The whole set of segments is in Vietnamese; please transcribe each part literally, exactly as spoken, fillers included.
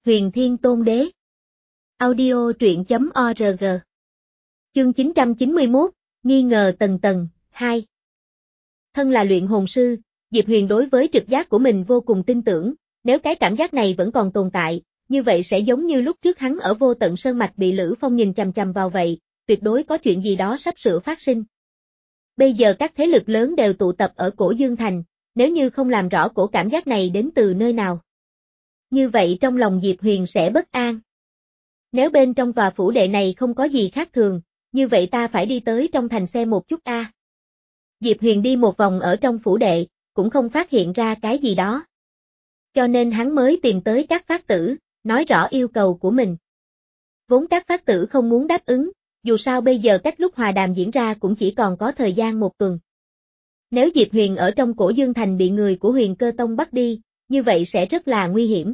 Huyền Thiên Tôn Đế. Audio truyện chấm org. Chương chín trăm chín mươi mốt, nghi ngờ tầng tầng, hai. Thân là luyện hồn sư, Diệp Huyền đối với trực giác của mình vô cùng tin tưởng, nếu cái cảm giác này vẫn còn tồn tại, như vậy sẽ giống như lúc trước hắn ở Vô Tận Sơn Mạch bị Lữ Phong nhìn chằm chằm vào vậy, tuyệt đối có chuyện gì đó sắp sửa phát sinh. Bây giờ các thế lực lớn đều tụ tập ở Cổ Dương Thành, nếu như không làm rõ cổ cảm giác này đến từ nơi nào, như vậy trong lòng Diệp Huyền sẽ bất an. Nếu bên trong tòa phủ đệ này không có gì khác thường, như vậy ta phải đi tới trong thành xem một chút a. À. Diệp Huyền đi một vòng ở trong phủ đệ, cũng không phát hiện ra cái gì đó. Cho nên hắn mới tìm tới các phát tử, nói rõ yêu cầu của mình. Vốn các phát tử không muốn đáp ứng, dù sao bây giờ cách lúc hòa đàm diễn ra cũng chỉ còn có thời gian một tuần. Nếu Diệp Huyền ở trong Cổ Dương Thành bị người của Huyền Cơ Tông bắt đi, như vậy sẽ rất là nguy hiểm.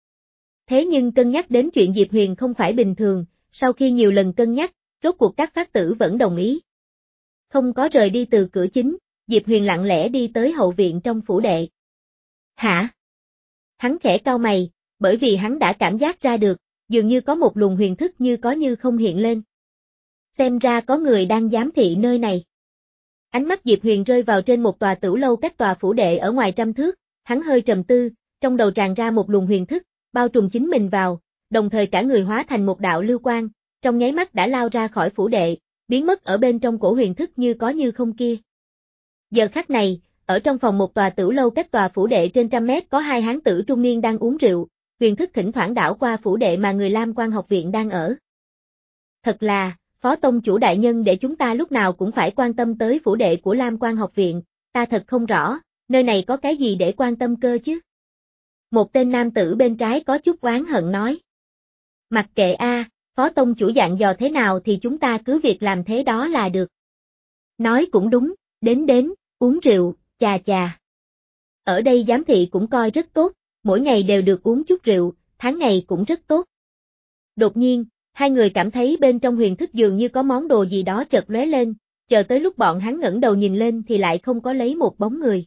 Thế nhưng cân nhắc đến chuyện Diệp Huyền không phải bình thường, sau khi nhiều lần cân nhắc, rốt cuộc các phát tử vẫn đồng ý. Không có rời đi từ cửa chính, Diệp Huyền lặng lẽ đi tới hậu viện trong phủ đệ. Hả? Hắn khẽ cau mày, bởi vì hắn đã cảm giác ra được, dường như có một luồng huyền thức như có như không hiện lên. Xem ra có người đang giám thị nơi này. Ánh mắt Diệp Huyền rơi vào trên một tòa tửu lâu cách tòa phủ đệ ở ngoài trăm thước, hắn hơi trầm tư, trong đầu tràn ra một luồng huyền thức, bao trùm chính mình vào, đồng thời cả người hóa thành một đạo lưu quang, trong nháy mắt đã lao ra khỏi phủ đệ, biến mất ở bên trong cổ huyền thức như có như không kia. Giờ khắc này, ở trong phòng một tòa tửu lâu cách tòa phủ đệ trên trăm mét có hai hán tử trung niên đang uống rượu, huyền thức thỉnh thoảng đảo qua phủ đệ mà người Lam Quan học viện đang ở. Thật là, Phó Tông chủ đại nhân để chúng ta lúc nào cũng phải quan tâm tới phủ đệ của Lam Quan học viện, ta thật không rõ, nơi này có cái gì để quan tâm cơ chứ? Một tên nam tử bên trái có chút oán hận nói. Mặc kệ a, Phó Tông chủ dặn dò thế nào thì chúng ta cứ việc làm thế đó là được. Nói cũng đúng, đến đến, uống rượu, chà chà. Ở đây giám thị cũng coi rất tốt, mỗi ngày đều được uống chút rượu, tháng ngày cũng rất tốt. Đột nhiên, hai người cảm thấy bên trong huyền thức dường như có món đồ gì đó chợt lóe lên, chờ tới lúc bọn hắn ngẩng đầu nhìn lên thì lại không có lấy một bóng người.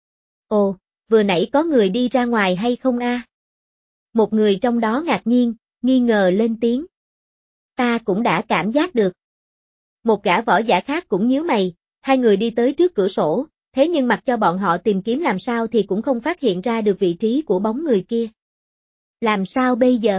Ồ, vừa nãy có người đi ra ngoài hay không a? Một người trong đó ngạc nhiên, nghi ngờ lên tiếng. Ta cũng đã cảm giác được. Một gã võ giả khác cũng nhíu mày, hai người đi tới trước cửa sổ, thế nhưng mặc cho bọn họ tìm kiếm làm sao thì cũng không phát hiện ra được vị trí của bóng người kia. Làm sao bây giờ?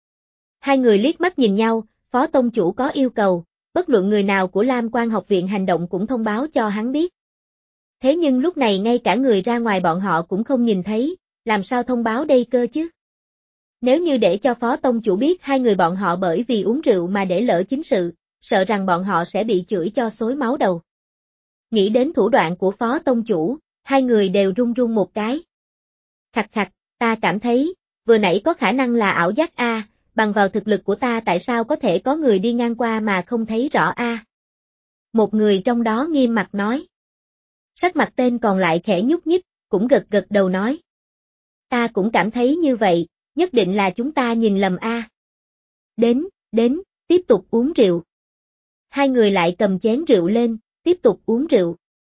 Hai người liếc mắt nhìn nhau, Phó Tông chủ có yêu cầu, bất luận người nào của Lam Quan học viện hành động cũng thông báo cho hắn biết. Thế nhưng lúc này ngay cả người ra ngoài bọn họ cũng không nhìn thấy, làm sao thông báo đây cơ chứ? Nếu như để cho Phó Tông chủ biết hai người bọn họ bởi vì uống rượu mà để lỡ chính sự, sợ rằng bọn họ sẽ bị chửi cho xối máu đầu. Nghĩ đến thủ đoạn của Phó Tông chủ, hai người đều run run một cái. Khặt khặt, ta cảm thấy, vừa nãy có khả năng là ảo giác a, bằng vào thực lực của ta tại sao có thể có người đi ngang qua mà không thấy rõ a? Một người trong đó nghiêm mặt nói. Sắc mặt tên còn lại khẽ nhúc nhích, cũng gật gật đầu nói. Ta cũng cảm thấy như vậy, nhất định là chúng ta nhìn lầm a. Đến, đến, tiếp tục uống rượu. Hai người lại cầm chén rượu lên, tiếp tục uống rượu.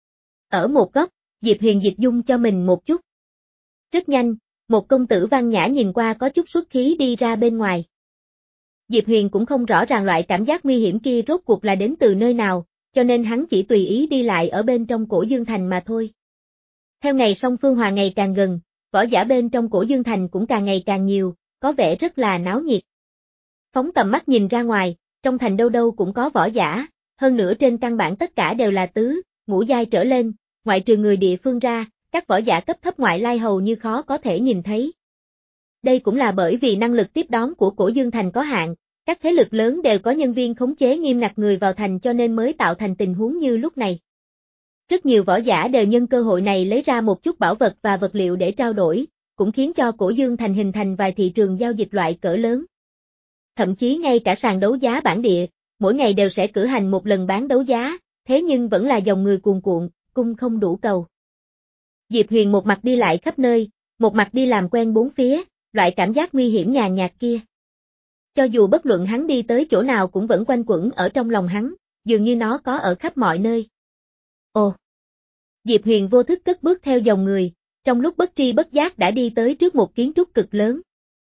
Ở một góc, Diệp Huyền dịch dung cho mình một chút. Rất nhanh, một công tử văn nhã nhìn qua có chút xuất khí đi ra bên ngoài. Diệp Huyền cũng không rõ ràng loại cảm giác nguy hiểm kia rốt cuộc là đến từ nơi nào, cho nên hắn chỉ tùy ý đi lại ở bên trong Cổ Dương Thành mà thôi. Theo ngày song phương hòa ngày càng gần, võ giả bên trong Cổ Dương Thành cũng càng ngày càng nhiều, có vẻ rất là náo nhiệt. Phóng tầm mắt nhìn ra ngoài, trong thành đâu đâu cũng có võ giả, hơn nữa trên căn bản tất cả đều là tứ, ngũ giai trở lên, ngoại trừ người địa phương ra, các võ giả cấp thấp ngoại lai hầu như khó có thể nhìn thấy. Đây cũng là bởi vì năng lực tiếp đón của Cổ Dương Thành có hạn, các thế lực lớn đều có nhân viên khống chế nghiêm ngặt người vào thành cho nên mới tạo thành tình huống như lúc này. Rất nhiều võ giả đều nhân cơ hội này lấy ra một chút bảo vật và vật liệu để trao đổi, cũng khiến cho Cổ Dương Thành hình thành vài thị trường giao dịch loại cỡ lớn. Thậm chí ngay cả sàn đấu giá bản địa, mỗi ngày đều sẽ cử hành một lần bán đấu giá, thế nhưng vẫn là dòng người cuồn cuộn, cung không đủ cầu. Diệp Huyền một mặt đi lại khắp nơi, một mặt đi làm quen bốn phía, loại cảm giác nguy hiểm nhàn nhạt kia. Cho dù bất luận hắn đi tới chỗ nào cũng vẫn quanh quẩn ở trong lòng hắn, dường như nó có ở khắp mọi nơi. Ồ! Diệp Huyền vô thức cất bước theo dòng người, trong lúc bất tri bất giác đã đi tới trước một kiến trúc cực lớn.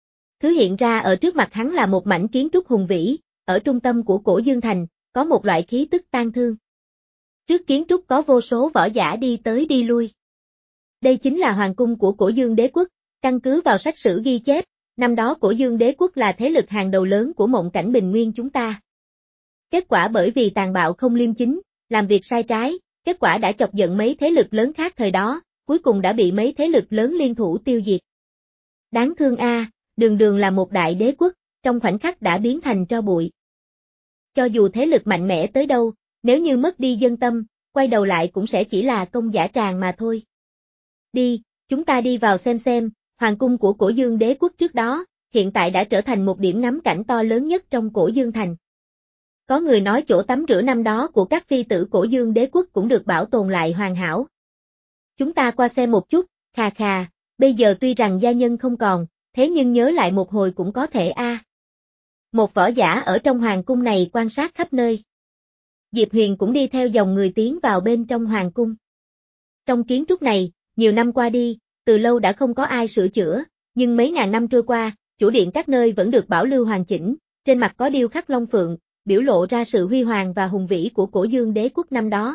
Thứ hiện ra ở trước mặt hắn là một mảnh kiến trúc hùng vĩ, ở trung tâm của Cổ Dương Thành, có một loại khí tức tang thương. Trước kiến trúc có vô số võ giả đi tới đi lui. Đây chính là hoàng cung của Cổ Dương Đế quốc, căn cứ vào sách sử ghi chép, năm đó Cổ Dương Đế quốc là thế lực hàng đầu lớn của mộng cảnh bình nguyên chúng ta. Kết quả bởi vì tàn bạo không liêm chính, làm việc sai trái, kết quả đã chọc giận mấy thế lực lớn khác thời đó, cuối cùng đã bị mấy thế lực lớn liên thủ tiêu diệt. Đáng thương a, đường đường là một đại đế quốc, trong khoảnh khắc đã biến thành tro bụi. Cho dù thế lực mạnh mẽ tới đâu, nếu như mất đi dân tâm, quay đầu lại cũng sẽ chỉ là công giả tràng mà thôi. Đi, chúng ta đi vào xem xem, hoàng cung của Cổ Dương Đế quốc trước đó, hiện tại đã trở thành một điểm ngắm cảnh to lớn nhất trong Cổ Dương Thành. Có người nói chỗ tắm rửa năm đó của các phi tử Cổ Dương Đế quốc cũng được bảo tồn lại hoàn hảo. Chúng ta qua xem một chút, khà khà, bây giờ tuy rằng gia nhân không còn, thế nhưng nhớ lại một hồi cũng có thể a. À. Một võ giả ở trong hoàng cung này quan sát khắp nơi. Diệp Huyền cũng đi theo dòng người tiến vào bên trong hoàng cung. Trong kiến trúc này, nhiều năm qua đi, từ lâu đã không có ai sửa chữa, nhưng mấy ngàn năm trôi qua, chủ điện các nơi vẫn được bảo lưu hoàn chỉnh, trên mặt có điêu khắc long phượng, biểu lộ ra sự huy hoàng và hùng vĩ của Cổ Dương Đế quốc năm đó.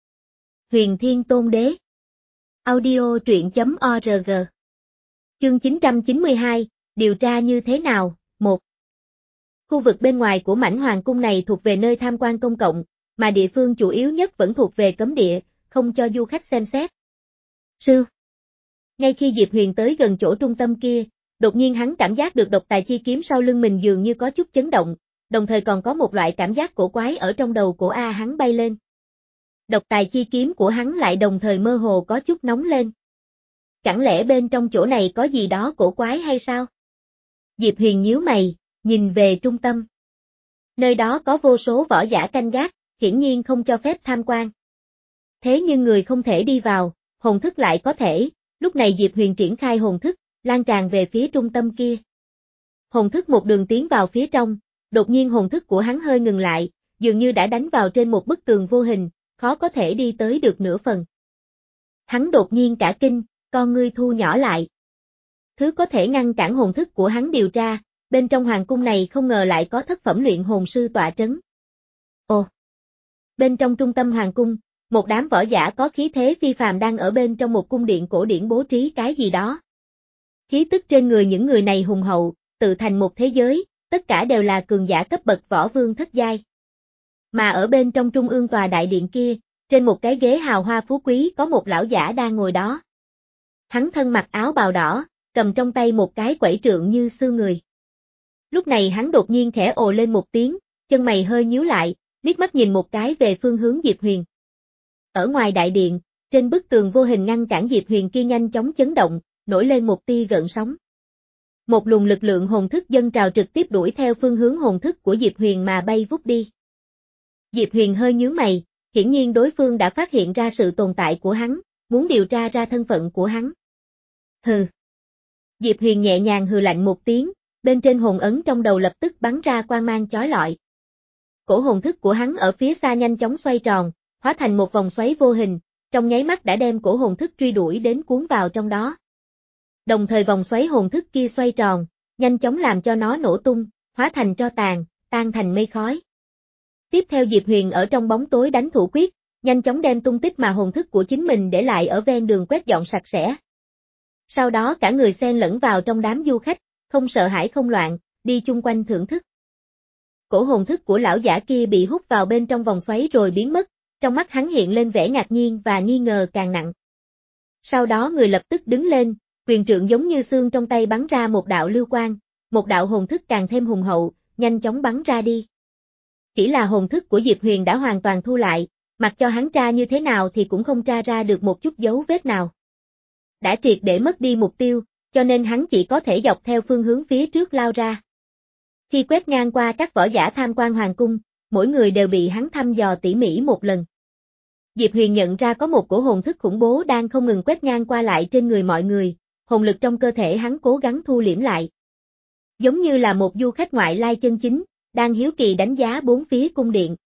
Huyền Thiên Tôn Đế. Audio truyện chấm org. Chương chín trăm chín mươi hai, điều tra như thế nào? một. Khu vực bên ngoài của mảnh hoàng cung này thuộc về nơi tham quan công cộng, mà địa phương chủ yếu nhất vẫn thuộc về cấm địa, không cho du khách xem xét. Sư. Ngay khi Diệp Huyền tới gần chỗ trung tâm kia, đột nhiên hắn cảm giác được độc tài chi kiếm sau lưng mình dường như có chút chấn động, đồng thời còn có một loại cảm giác cổ quái ở trong đầu của A hắn bay lên. Độc tài chi kiếm của hắn lại đồng thời mơ hồ có chút nóng lên. Chẳng lẽ bên trong chỗ này có gì đó cổ quái hay sao? Diệp Huyền nhíu mày, nhìn về trung tâm. Nơi đó có vô số võ giả canh gác, hiển nhiên không cho phép tham quan. Thế nhưng người không thể đi vào, hồn thức lại có thể, lúc này Diệp Huyền triển khai hồn thức, lan tràn về phía trung tâm kia. Hồn thức một đường tiến vào phía trong, đột nhiên hồn thức của hắn hơi ngừng lại, dường như đã đánh vào trên một bức tường vô hình, khó có thể đi tới được nửa phần. Hắn đột nhiên cả kinh, con ngươi thu nhỏ lại. Thứ có thể ngăn cản hồn thức của hắn điều tra, bên trong hoàng cung này không ngờ lại có thất phẩm luyện hồn sư tọa trấn. Ồ! Bên trong trung tâm hoàng cung, một đám võ giả có khí thế phi phàm đang ở bên trong một cung điện cổ điển bố trí cái gì đó. Khí tức trên người những người này hùng hậu, tự thành một thế giới, tất cả đều là cường giả cấp bậc võ vương thất giai. Mà ở bên trong trung ương tòa đại điện kia, trên một cái ghế hào hoa phú quý có một lão giả đang ngồi đó. Hắn thân mặc áo bào đỏ, cầm trong tay một cái quẩy trượng như xương người. Lúc này hắn đột nhiên khẽ ồ lên một tiếng, chân mày hơi nhíu lại, liếc mắt nhìn một cái về phương hướng Diệp Huyền. Ở ngoài đại điện, trên bức tường vô hình ngăn cản Diệp Huyền kia nhanh chóng chấn động, nổi lên một tia gợn sóng. Một luồng lực lượng hồn thức dâng trào trực tiếp đuổi theo phương hướng hồn thức của Diệp Huyền mà bay vút đi. Diệp Huyền hơi nhướng mày, hiển nhiên đối phương đã phát hiện ra sự tồn tại của hắn, muốn điều tra ra thân phận của hắn. Hừ. Diệp Huyền nhẹ nhàng hừ lạnh một tiếng, bên trên hồn ấn trong đầu lập tức bắn ra quang mang chói lọi. Cổ hồn thức của hắn ở phía xa nhanh chóng xoay tròn, hóa thành một vòng xoáy vô hình, trong nháy mắt đã đem cổ hồn thức truy đuổi đến cuốn vào trong đó. Đồng thời vòng xoáy hồn thức kia xoay tròn, nhanh chóng làm cho nó nổ tung, hóa thành tro tàn, tan thành mây khói. Tiếp theo Diệp Huyền ở trong bóng tối đánh thủ quyết, nhanh chóng đem tung tích mà hồn thức của chính mình để lại ở ven đường quét dọn sạch sẽ. Sau đó cả người xen lẫn vào trong đám du khách, không sợ hãi không loạn, đi chung quanh thưởng thức. Cổ hồn thức của lão giả kia bị hút vào bên trong vòng xoáy rồi biến mất, trong mắt hắn hiện lên vẻ ngạc nhiên và nghi ngờ càng nặng. Sau đó người lập tức đứng lên, quyền trượng giống như xương trong tay bắn ra một đạo lưu quang, một đạo hồn thức càng thêm hùng hậu, nhanh chóng bắn ra đi. Chỉ là hồn thức của Diệp Huyền đã hoàn toàn thu lại, mặc cho hắn tra như thế nào thì cũng không tra ra được một chút dấu vết nào. Đã triệt để mất đi mục tiêu, cho nên hắn chỉ có thể dọc theo phương hướng phía trước lao ra. Khi quét ngang qua các võ giả tham quan hoàng cung, mỗi người đều bị hắn thăm dò tỉ mỉ một lần. Diệp Huyền nhận ra có một cổ hồn thức khủng bố đang không ngừng quét ngang qua lại trên người mọi người, hồn lực trong cơ thể hắn cố gắng thu liễm lại. Giống như là một du khách ngoại lai chân chính, đang hiếu kỳ đánh giá bốn phía cung điện.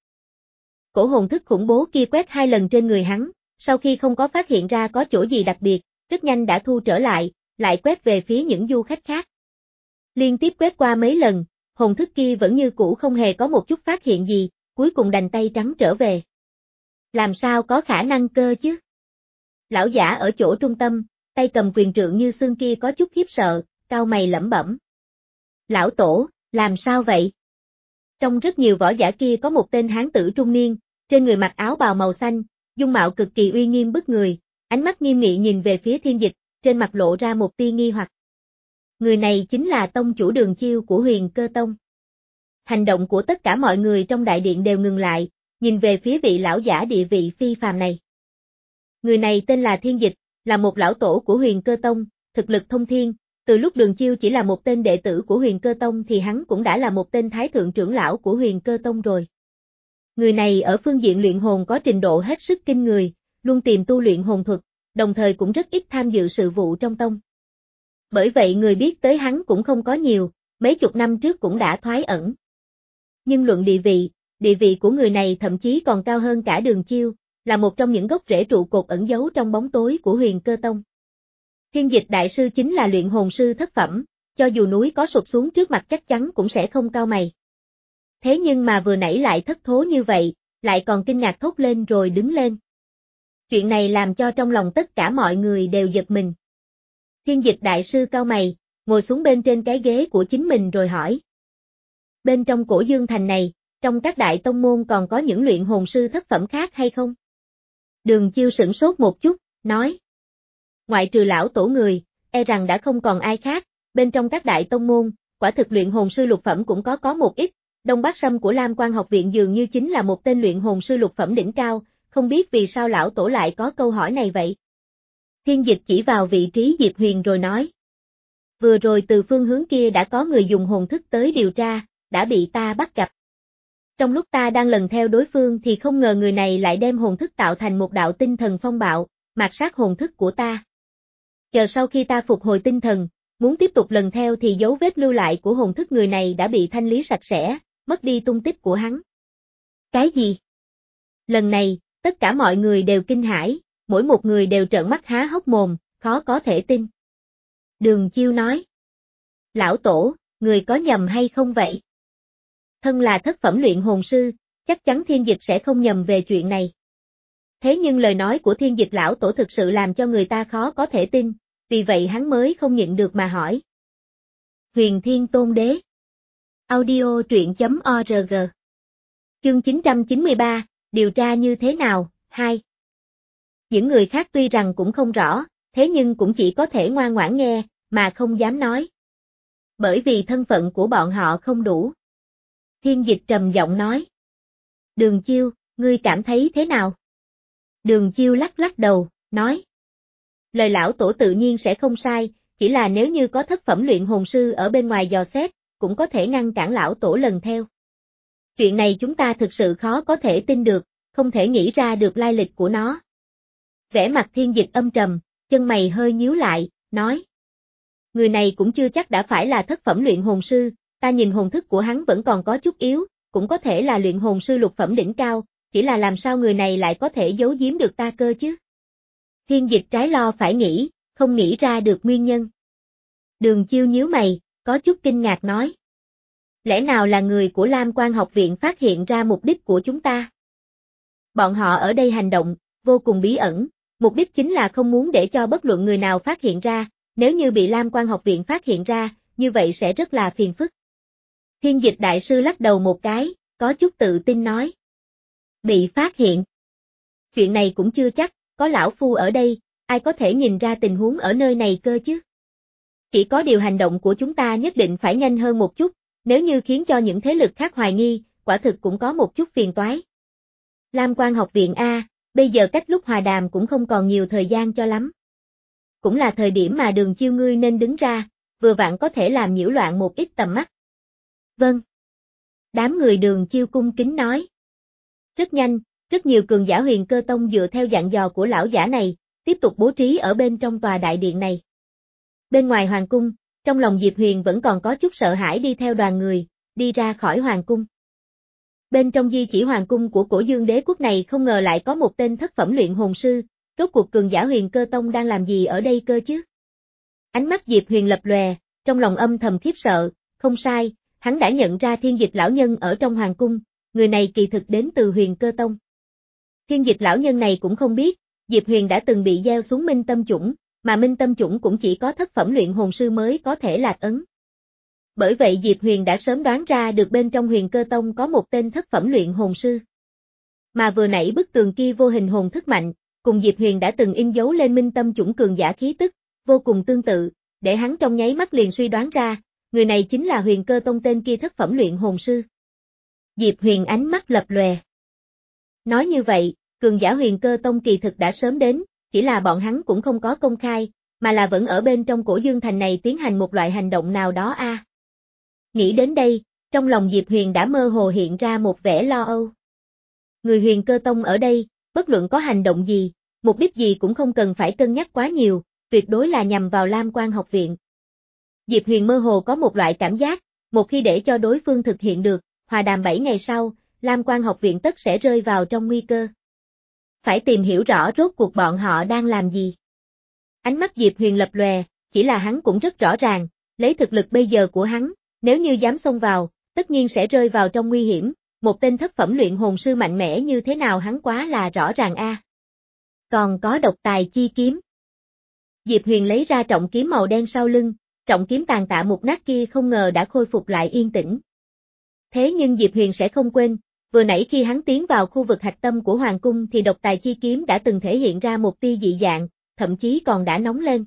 Cổ hồn thức khủng bố kia quét hai lần trên người hắn, sau khi không có phát hiện ra có chỗ gì đặc biệt, rất nhanh đã thu trở lại, lại quét về phía những du khách khác. Liên tiếp quét qua mấy lần, hồn thức kia vẫn như cũ không hề có một chút phát hiện gì, cuối cùng đành tay trắng trở về. Làm sao có khả năng cơ chứ? Lão giả ở chỗ trung tâm, tay cầm quyền trượng như xương kia có chút khiếp sợ, cau mày lẩm bẩm. Lão tổ, làm sao vậy? Trong rất nhiều võ giả kia có một tên hán tử trung niên, trên người mặc áo bào màu xanh, dung mạo cực kỳ uy nghiêm bức người, ánh mắt nghiêm nghị nhìn về phía Thiên Dịch, trên mặt lộ ra một tia nghi hoặc. Người này chính là tông chủ Đường Chiêu của Huyền Cơ Tông. Hành động của tất cả mọi người trong đại điện đều ngừng lại, nhìn về phía vị lão giả địa vị phi phàm này. Người này tên là Thiên Dịch, là một lão tổ của Huyền Cơ Tông, thực lực thông thiên, từ lúc Đường Chiêu chỉ là một tên đệ tử của Huyền Cơ Tông thì hắn cũng đã là một tên thái thượng trưởng lão của Huyền Cơ Tông rồi. Người này ở phương diện luyện hồn có trình độ hết sức kinh người, luôn tìm tu luyện hồn thuật, đồng thời cũng rất ít tham dự sự vụ trong tông. Bởi vậy người biết tới hắn cũng không có nhiều, mấy chục năm trước cũng đã thoái ẩn. Nhưng luận địa vị, địa vị của người này thậm chí còn cao hơn cả Đường Chiêu, là một trong những gốc rễ trụ cột ẩn giấu trong bóng tối của Huyền Cơ Tông. Thiên Dịch đại sư chính là luyện hồn sư thất phẩm, cho dù núi có sụp xuống trước mặt chắc chắn cũng sẽ không cau mày. Thế nhưng mà vừa nãy lại thất thố như vậy, lại còn kinh ngạc thốt lên rồi đứng lên. Chuyện này làm cho trong lòng tất cả mọi người đều giật mình. Thiên Dịch đại sư cau mày, ngồi xuống bên trên cái ghế của chính mình rồi hỏi. Bên trong Cổ Dương Thành này, trong các đại tông môn còn có những luyện hồn sư thất phẩm khác hay không? Đường Chiêu sửng sốt một chút, nói. Ngoại trừ lão tổ người, e rằng đã không còn ai khác, bên trong các đại tông môn, quả thực luyện hồn sư lục phẩm cũng có có một ít, Đông Bác Sâm của Lam Quan học viện dường như chính là một tên luyện hồn sư lục phẩm đỉnh cao, không biết vì sao lão tổ lại có câu hỏi này vậy. Thiên Dịch chỉ vào vị trí Diệp Huyền rồi nói. Vừa rồi từ phương hướng kia đã có người dùng hồn thức tới điều tra, đã bị ta bắt gặp. Trong lúc ta đang lần theo đối phương thì không ngờ người này lại đem hồn thức tạo thành một đạo tinh thần phong bạo, mạt sát hồn thức của ta. Chờ sau khi ta phục hồi tinh thần, muốn tiếp tục lần theo thì dấu vết lưu lại của hồn thức người này đã bị thanh lý sạch sẽ, mất đi tung tích của hắn. Cái gì? Lần này, tất cả mọi người đều kinh hãi, mỗi một người đều trợn mắt há hốc mồm, khó có thể tin. Đường Chiêu nói. Lão tổ, người có nhầm hay không vậy? Thân là thất phẩm luyện hồn sư, chắc chắn Thiên Dịch sẽ không nhầm về chuyện này. Thế nhưng lời nói của Thiên Dịch lão tổ thực sự làm cho người ta khó có thể tin, vì vậy hắn mới không nhịn được mà hỏi. Huyền Thiên Tôn Đế. Audio truyện chấm org. Chương chín trăm chín mươi ba, điều tra như thế nào, hai. Những người khác tuy rằng cũng không rõ, thế nhưng cũng chỉ có thể ngoan ngoãn nghe, mà không dám nói. Bởi vì thân phận của bọn họ không đủ. Thiên Dịch trầm giọng nói. Đường Chiêu, ngươi cảm thấy thế nào? Đường Chiêu lắc lắc đầu, nói. Lời lão tổ tự nhiên sẽ không sai, chỉ là nếu như có thất phẩm luyện hồn sư ở bên ngoài dò xét, cũng có thể ngăn cản lão tổ lần theo. Chuyện này chúng ta thực sự khó có thể tin được, không thể nghĩ ra được lai lịch của nó. Vẻ mặt Thiên Dịch âm trầm, chân mày hơi nhíu lại, nói. Người này cũng chưa chắc đã phải là thất phẩm luyện hồn sư, ta nhìn hồn thức của hắn vẫn còn có chút yếu, cũng có thể là luyện hồn sư lục phẩm đỉnh cao, chỉ là làm sao người này lại có thể giấu giếm được ta cơ chứ? Thiên Dịch trái lo phải nghĩ, không nghĩ ra được nguyên nhân. Đường Chiêu nhíu mày, có chút kinh ngạc nói. Lẽ nào là người của Lam Quan học viện phát hiện ra mục đích của chúng ta? Bọn họ ở đây hành động, vô cùng bí ẩn, mục đích chính là không muốn để cho bất luận người nào phát hiện ra, nếu như bị Lam Quan học viện phát hiện ra, như vậy sẽ rất là phiền phức. Thiên Dịch đại sư lắc đầu một cái, có chút tự tin nói. Bị phát hiện. Chuyện này cũng chưa chắc, có lão phu ở đây, ai có thể nhìn ra tình huống ở nơi này cơ chứ? Chỉ có điều hành động của chúng ta nhất định phải nhanh hơn một chút, nếu như khiến cho những thế lực khác hoài nghi, quả thực cũng có một chút phiền toái. Lam Quan học viện A, bây giờ cách lúc hòa đàm cũng không còn nhiều thời gian cho lắm. Cũng là thời điểm mà Đường Chiêu ngươi nên đứng ra, vừa vặn có thể làm nhiễu loạn một ít tầm mắt. Vâng. Đám người Đường Chiêu cung kính nói. Rất nhanh, rất nhiều cường giả Huyền Cơ Tông dựa theo dặn dò của lão giả này, tiếp tục bố trí ở bên trong tòa đại điện này. Bên ngoài hoàng cung, trong lòng Diệp Huyền vẫn còn có chút sợ hãi đi theo đoàn người, đi ra khỏi hoàng cung. Bên trong di chỉ hoàng cung của Cổ Dương đế quốc này không ngờ lại có một tên thất phẩm luyện hồn sư, rốt cuộc cường giả Huyền Cơ Tông đang làm gì ở đây cơ chứ? Ánh mắt Diệp Huyền lập lòe, trong lòng âm thầm khiếp sợ, không sai, hắn đã nhận ra Thiên Dịch lão nhân ở trong hoàng cung, người này kỳ thực đến từ Huyền Cơ Tông. Thiên Dịch lão nhân này cũng không biết, Diệp Huyền đã từng bị gieo xuống Minh Tâm Chủng, mà Minh Tâm Chủng cũng chỉ có thất phẩm luyện hồn sư mới có thể lạc ấn. Bởi vậy Diệp Huyền đã sớm đoán ra được bên trong Huyền Cơ Tông có một tên thất phẩm luyện hồn sư. Mà vừa nãy bức tường kia vô hình hồn thức mạnh, cùng Diệp Huyền đã từng in dấu lên Minh Tâm Chủng cường giả khí tức, vô cùng tương tự, để hắn trong nháy mắt liền suy đoán ra, người này chính là Huyền Cơ Tông tên kia thất phẩm luyện hồn sư. Diệp Huyền ánh mắt lập lòe. Nói như vậy, cường giả Huyền Cơ Tông kỳ thực đã sớm đến, chỉ là bọn hắn cũng không có công khai, mà là vẫn ở bên trong Cổ Dương Thành này tiến hành một loại hành động nào đó a. À. Nghĩ đến đây, trong lòng Diệp Huyền đã mơ hồ hiện ra một vẻ lo âu. Người Huyền Cơ Tông ở đây, bất luận có hành động gì, mục đích gì cũng không cần phải cân nhắc quá nhiều, tuyệt đối là nhằm vào Lam Quan học viện. Diệp Huyền mơ hồ có một loại cảm giác, một khi để cho đối phương thực hiện được, hòa đàm bảy ngày sau, Lam Quan học viện tất sẽ rơi vào trong nguy cơ. Phải tìm hiểu rõ rốt cuộc bọn họ đang làm gì. Ánh mắt Diệp Huyền lập lòe, chỉ là hắn cũng rất rõ ràng, lấy thực lực bây giờ của hắn, nếu như dám xông vào, tất nhiên sẽ rơi vào trong nguy hiểm, một tên thất phẩm luyện hồn sư mạnh mẽ như thế nào hắn quá là rõ ràng a. À. Còn có độc tài chi kiếm. Diệp Huyền lấy ra trọng kiếm màu đen sau lưng, trọng kiếm tàn tạ mục nát kia không ngờ đã khôi phục lại yên tĩnh. Thế nhưng Diệp Huyền sẽ không quên, vừa nãy khi hắn tiến vào khu vực hạch tâm của hoàng cung thì độc tài chi kiếm đã từng thể hiện ra một tia dị dạng, thậm chí còn đã nóng lên.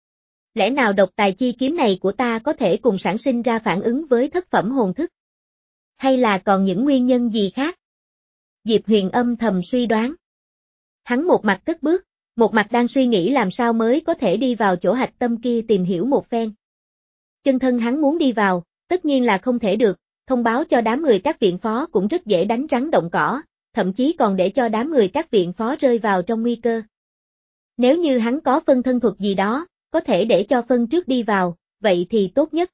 Lẽ nào độc tài chi kiếm này của ta có thể cùng sản sinh ra phản ứng với thất phẩm hồn thức? Hay là còn những nguyên nhân gì khác? Diệp Huyền âm thầm suy đoán. Hắn một mặt cất bước, một mặt đang suy nghĩ làm sao mới có thể đi vào chỗ hạch tâm kia tìm hiểu một phen. Chân thân hắn muốn đi vào, tất nhiên là không thể được, thông báo cho đám người các viện phó cũng rất dễ đánh rắn động cỏ, thậm chí còn để cho đám người các viện phó rơi vào trong nguy cơ. Nếu như hắn có phân thân thuật gì đó, có thể để cho phân trước đi vào, vậy thì tốt nhất.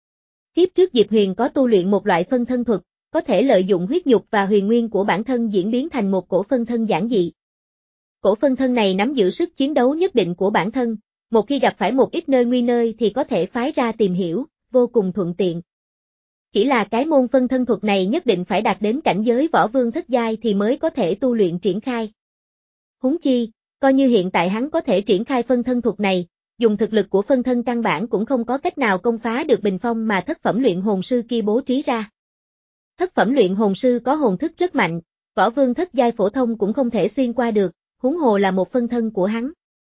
Kiếp trước Diệp Huyền có tu luyện một loại phân thân thuật, có thể lợi dụng huyết nhục và huyền nguyên của bản thân diễn biến thành một cổ phân thân giản dị. Cổ phân thân này nắm giữ sức chiến đấu nhất định của bản thân, một khi gặp phải một ít nơi nguy nơi thì có thể phái ra tìm hiểu, vô cùng thuận tiện. Chỉ là cái môn phân thân thuật này nhất định phải đạt đến cảnh giới võ vương thất giai thì mới có thể tu luyện triển khai. Huống chi, coi như hiện tại hắn có thể triển khai phân thân thuật này, dùng thực lực của phân thân căn bản cũng không có cách nào công phá được bình phong mà thất phẩm luyện hồn sư kia bố trí ra. Thất phẩm luyện hồn sư có hồn thức rất mạnh, võ vương thất giai phổ thông cũng không thể xuyên qua được, huống hồ là một phân thân của hắn.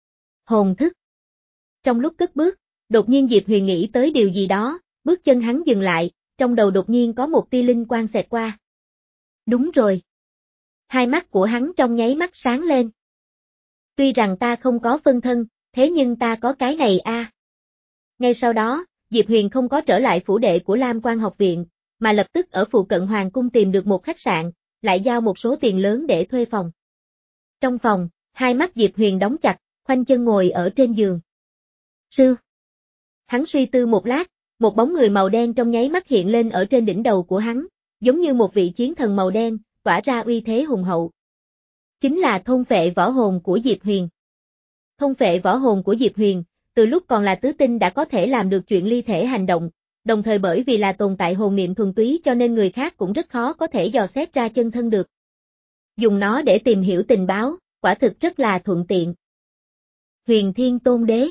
Hồn thức. Trong lúc cất bước, đột nhiên Diệp Huyền nghĩ tới điều gì đó, bước chân hắn dừng lại, trong đầu đột nhiên có một tia linh quang xẹt qua. Đúng rồi. Hai mắt của hắn trong nháy mắt sáng lên. Tuy rằng ta không có phân thân, thế nhưng ta có cái này a. À. Ngay sau đó, Diệp Huyền không có trở lại phủ đệ của Lam Quan học viện, mà lập tức ở phụ cận hoàng cung tìm được một khách sạn, lại giao một số tiền lớn để thuê phòng. Trong phòng, hai mắt Diệp Huyền đóng chặt, khoanh chân ngồi ở trên giường. Sư. Hắn suy tư một lát, một bóng người màu đen trong nháy mắt hiện lên ở trên đỉnh đầu của hắn, giống như một vị chiến thần màu đen, tỏa ra uy thế hùng hậu. Chính là thôn phệ võ hồn của Diệp Huyền. Thôn phệ võ hồn của Diệp Huyền, từ lúc còn là tứ tinh đã có thể làm được chuyện ly thể hành động, đồng thời bởi vì là tồn tại hồn niệm thuần túy cho nên người khác cũng rất khó có thể dò xét ra chân thân được. Dùng nó để tìm hiểu tình báo, quả thực rất là thuận tiện. Huyền Thiên Tôn Đế.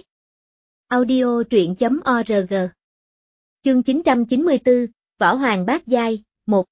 Audio truyện chấm org. Chương chín trăm chín mươi tư, Võ Hoàng Bát Giai, một.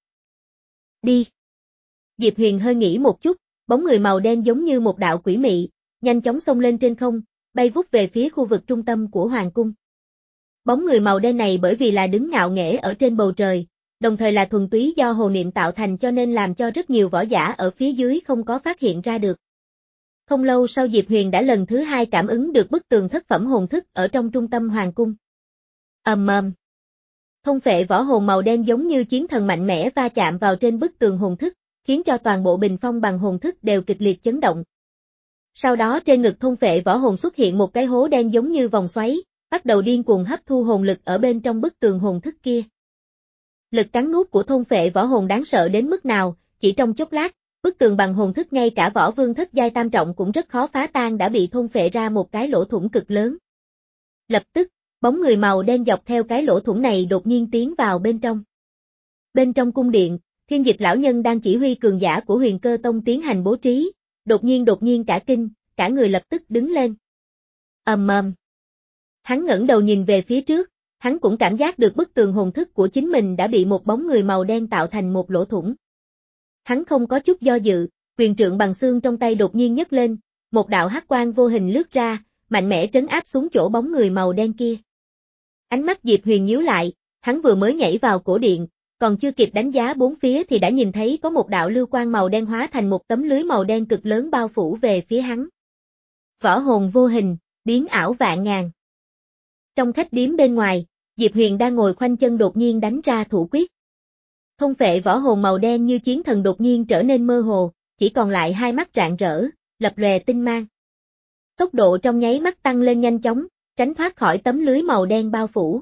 Đi. Diệp Huyền hơi nghĩ một chút, bóng người màu đen giống như một đạo quỷ mị, nhanh chóng xông lên trên không, bay vút về phía khu vực trung tâm của hoàng cung. Bóng người màu đen này bởi vì là đứng ngạo nghễ ở trên bầu trời, đồng thời là thuần túy do hồ niệm tạo thành cho nên làm cho rất nhiều võ giả ở phía dưới không có phát hiện ra được. Không lâu sau Diệp Huyền đã lần thứ hai cảm ứng được bức tường thất phẩm hồn thức ở trong trung tâm hoàng cung. Ầm ầm. Thôn phệ võ hồn màu đen giống như chiến thần mạnh mẽ va chạm vào trên bức tường hồn thức, khiến cho toàn bộ bình phong bằng hồn thức đều kịch liệt chấn động. Sau đó trên ngực thôn phệ võ hồn xuất hiện một cái hố đen giống như vòng xoáy, bắt đầu điên cuồng hấp thu hồn lực ở bên trong bức tường hồn thức kia. Lực cắn nuốt của thôn phệ võ hồn đáng sợ đến mức nào, chỉ trong chốc lát, bức tường bằng hồn thức ngay cả võ vương thất giai tam trọng cũng rất khó phá tan đã bị thôn phệ ra một cái lỗ thủng cực lớn. Lập tức, Bóng người màu đen dọc theo cái lỗ thủng này đột nhiên tiến vào bên trong. Bên trong cung điện, Thiên Dịch lão nhân đang chỉ huy cường giả của Huyền Cơ Tông tiến hành bố trí, đột nhiên đột nhiên cả kinh, cả người lập tức đứng lên. Ầm ầm. Hắn ngẩng đầu nhìn về phía trước, hắn cũng cảm giác được bức tường hồn thức của chính mình đã bị một bóng người màu đen tạo thành một lỗ thủng. Hắn không có chút do dự, quyền trượng bằng xương trong tay đột nhiên nhấc lên, một đạo hắc quang vô hình lướt ra, mạnh mẽ trấn áp xuống chỗ bóng người màu đen kia. Ánh mắt Diệp Huyền nhíu lại, hắn vừa mới nhảy vào cổ điện, còn chưa kịp đánh giá bốn phía thì đã nhìn thấy có một đạo lưu quang màu đen hóa thành một tấm lưới màu đen cực lớn bao phủ về phía hắn. Võ hồn vô hình, biến ảo vạn ngàn. Trong khách điếm bên ngoài, Diệp Huyền đang ngồi khoanh chân đột nhiên đánh ra thủ quyết. Thôn phệ võ hồn màu đen như chiến thần đột nhiên trở nên mơ hồ, chỉ còn lại hai mắt rạng rỡ, lập lòe tinh mang. Tốc độ trong nháy mắt tăng lên nhanh chóng, tránh thoát khỏi tấm lưới màu đen bao phủ.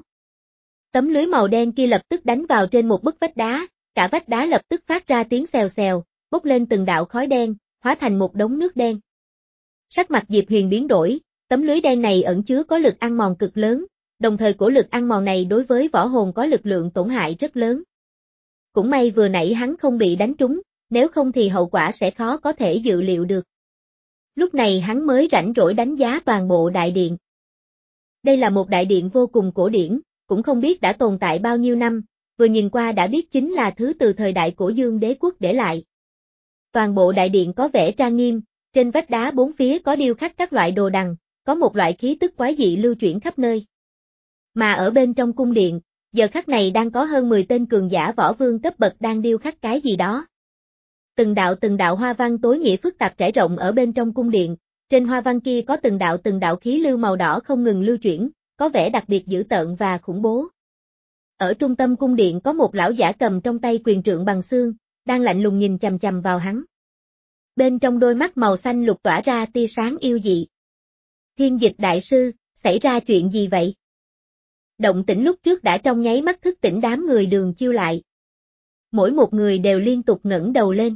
Tấm lưới màu đen kia lập tức đánh vào trên một bức vách đá, cả vách đá lập tức phát ra tiếng xèo xèo, bốc lên từng đạo khói đen, hóa thành một đống nước đen. Sắc mặt Diệp Huyền biến đổi, tấm lưới đen này ẩn chứa có lực ăn mòn cực lớn, đồng thời của lực ăn mòn này đối với võ hồn có lực lượng tổn hại rất lớn. Cũng may vừa nãy hắn không bị đánh trúng, nếu không thì hậu quả sẽ khó có thể dự liệu được. Lúc này hắn mới rảnh rỗi đánh giá toàn bộ đại điện. Đây là một đại điện vô cùng cổ điển, cũng không biết đã tồn tại bao nhiêu năm, vừa nhìn qua đã biết chính là thứ từ thời đại Cổ Dương Đế quốc để lại. Toàn bộ đại điện có vẻ trang nghiêm, trên vách đá bốn phía có điêu khắc các loại đồ đằng, có một loại khí tức quái dị lưu chuyển khắp nơi. Mà ở bên trong cung điện, giờ khắc này đang có hơn mười tên cường giả võ vương cấp bậc đang điêu khắc cái gì đó. Từng đạo từng đạo hoa văn tối nghĩa phức tạp trải rộng ở bên trong cung điện, trên hoa văn kia có từng đạo từng đạo khí lưu màu đỏ không ngừng lưu chuyển, có vẻ đặc biệt dữ tợn và khủng bố. Ở trung tâm cung điện có một lão giả cầm trong tay quyền trượng bằng xương, đang lạnh lùng nhìn chằm chằm vào hắn. Bên trong đôi mắt màu xanh lục tỏa ra tia sáng yêu dị. Thiên Dịch đại sư, xảy ra chuyện gì vậy? Động tĩnh lúc trước đã trong nháy mắt thức tỉnh đám người Đường Chiêu lại. Mỗi một người đều liên tục ngẩng đầu lên.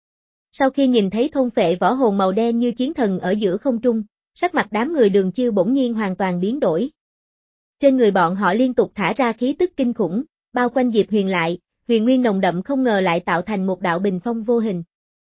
Sau khi nhìn thấy thôn phệ võ hồn màu đen như chiến thần ở giữa không trung, sắc mặt đám người Đường Chiêu bỗng nhiên hoàn toàn biến đổi. Trên người bọn họ liên tục thả ra khí tức kinh khủng, bao quanh Diệp Huyền lại, huyền nguyên nồng đậm không ngờ lại tạo thành một đạo bình phong vô hình.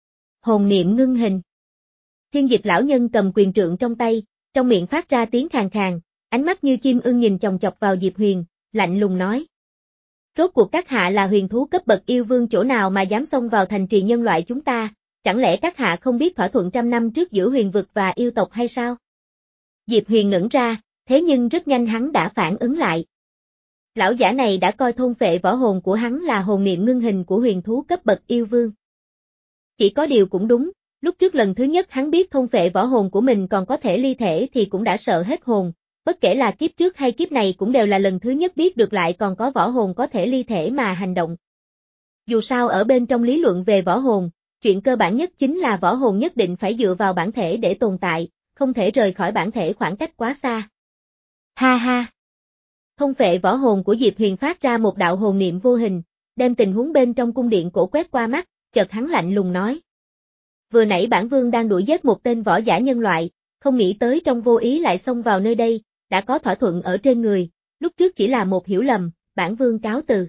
Hồn niệm ngưng hình. Thiên Dịch lão nhân cầm quyền trượng trong tay, trong miệng phát ra tiếng khàn khàn, ánh mắt như chim ưng nhìn chòng chọc vào Diệp Huyền, lạnh lùng nói. Rốt cuộc các hạ là huyền thú cấp bậc yêu vương chỗ nào mà dám xông vào thành trì nhân loại chúng ta, chẳng lẽ các hạ không biết thỏa thuận trăm năm trước giữa huyền vực và yêu tộc hay sao? Diệp Huyền ngẩn ra, thế nhưng rất nhanh hắn đã phản ứng lại. Lão giả này đã coi thôn phệ võ hồn của hắn là hồn niệm ngưng hình của huyền thú cấp bậc yêu vương. Chỉ có điều cũng đúng, lúc trước lần thứ nhất hắn biết thôn phệ võ hồn của mình còn có thể ly thể thì cũng đã sợ hết hồn, bất kể là kiếp trước hay kiếp này cũng đều là lần thứ nhất biết được lại còn có võ hồn có thể ly thể mà hành động. Dù sao ở bên trong lý luận về võ hồn, chuyện cơ bản nhất chính là võ hồn nhất định phải dựa vào bản thể để tồn tại, không thể rời khỏi bản thể khoảng cách quá xa. Ha ha! Thôn phệ võ hồn của Diệp Huyền phát ra một đạo hồn niệm vô hình, đem tình huống bên trong cung điện cổ quét qua mắt, chợt hắn lạnh lùng nói. Vừa nãy bản vương đang đuổi giết một tên võ giả nhân loại, không nghĩ tới trong vô ý lại xông vào nơi đây, đã có thỏa thuận ở trên người, lúc trước chỉ là một hiểu lầm, bản vương cáo từ.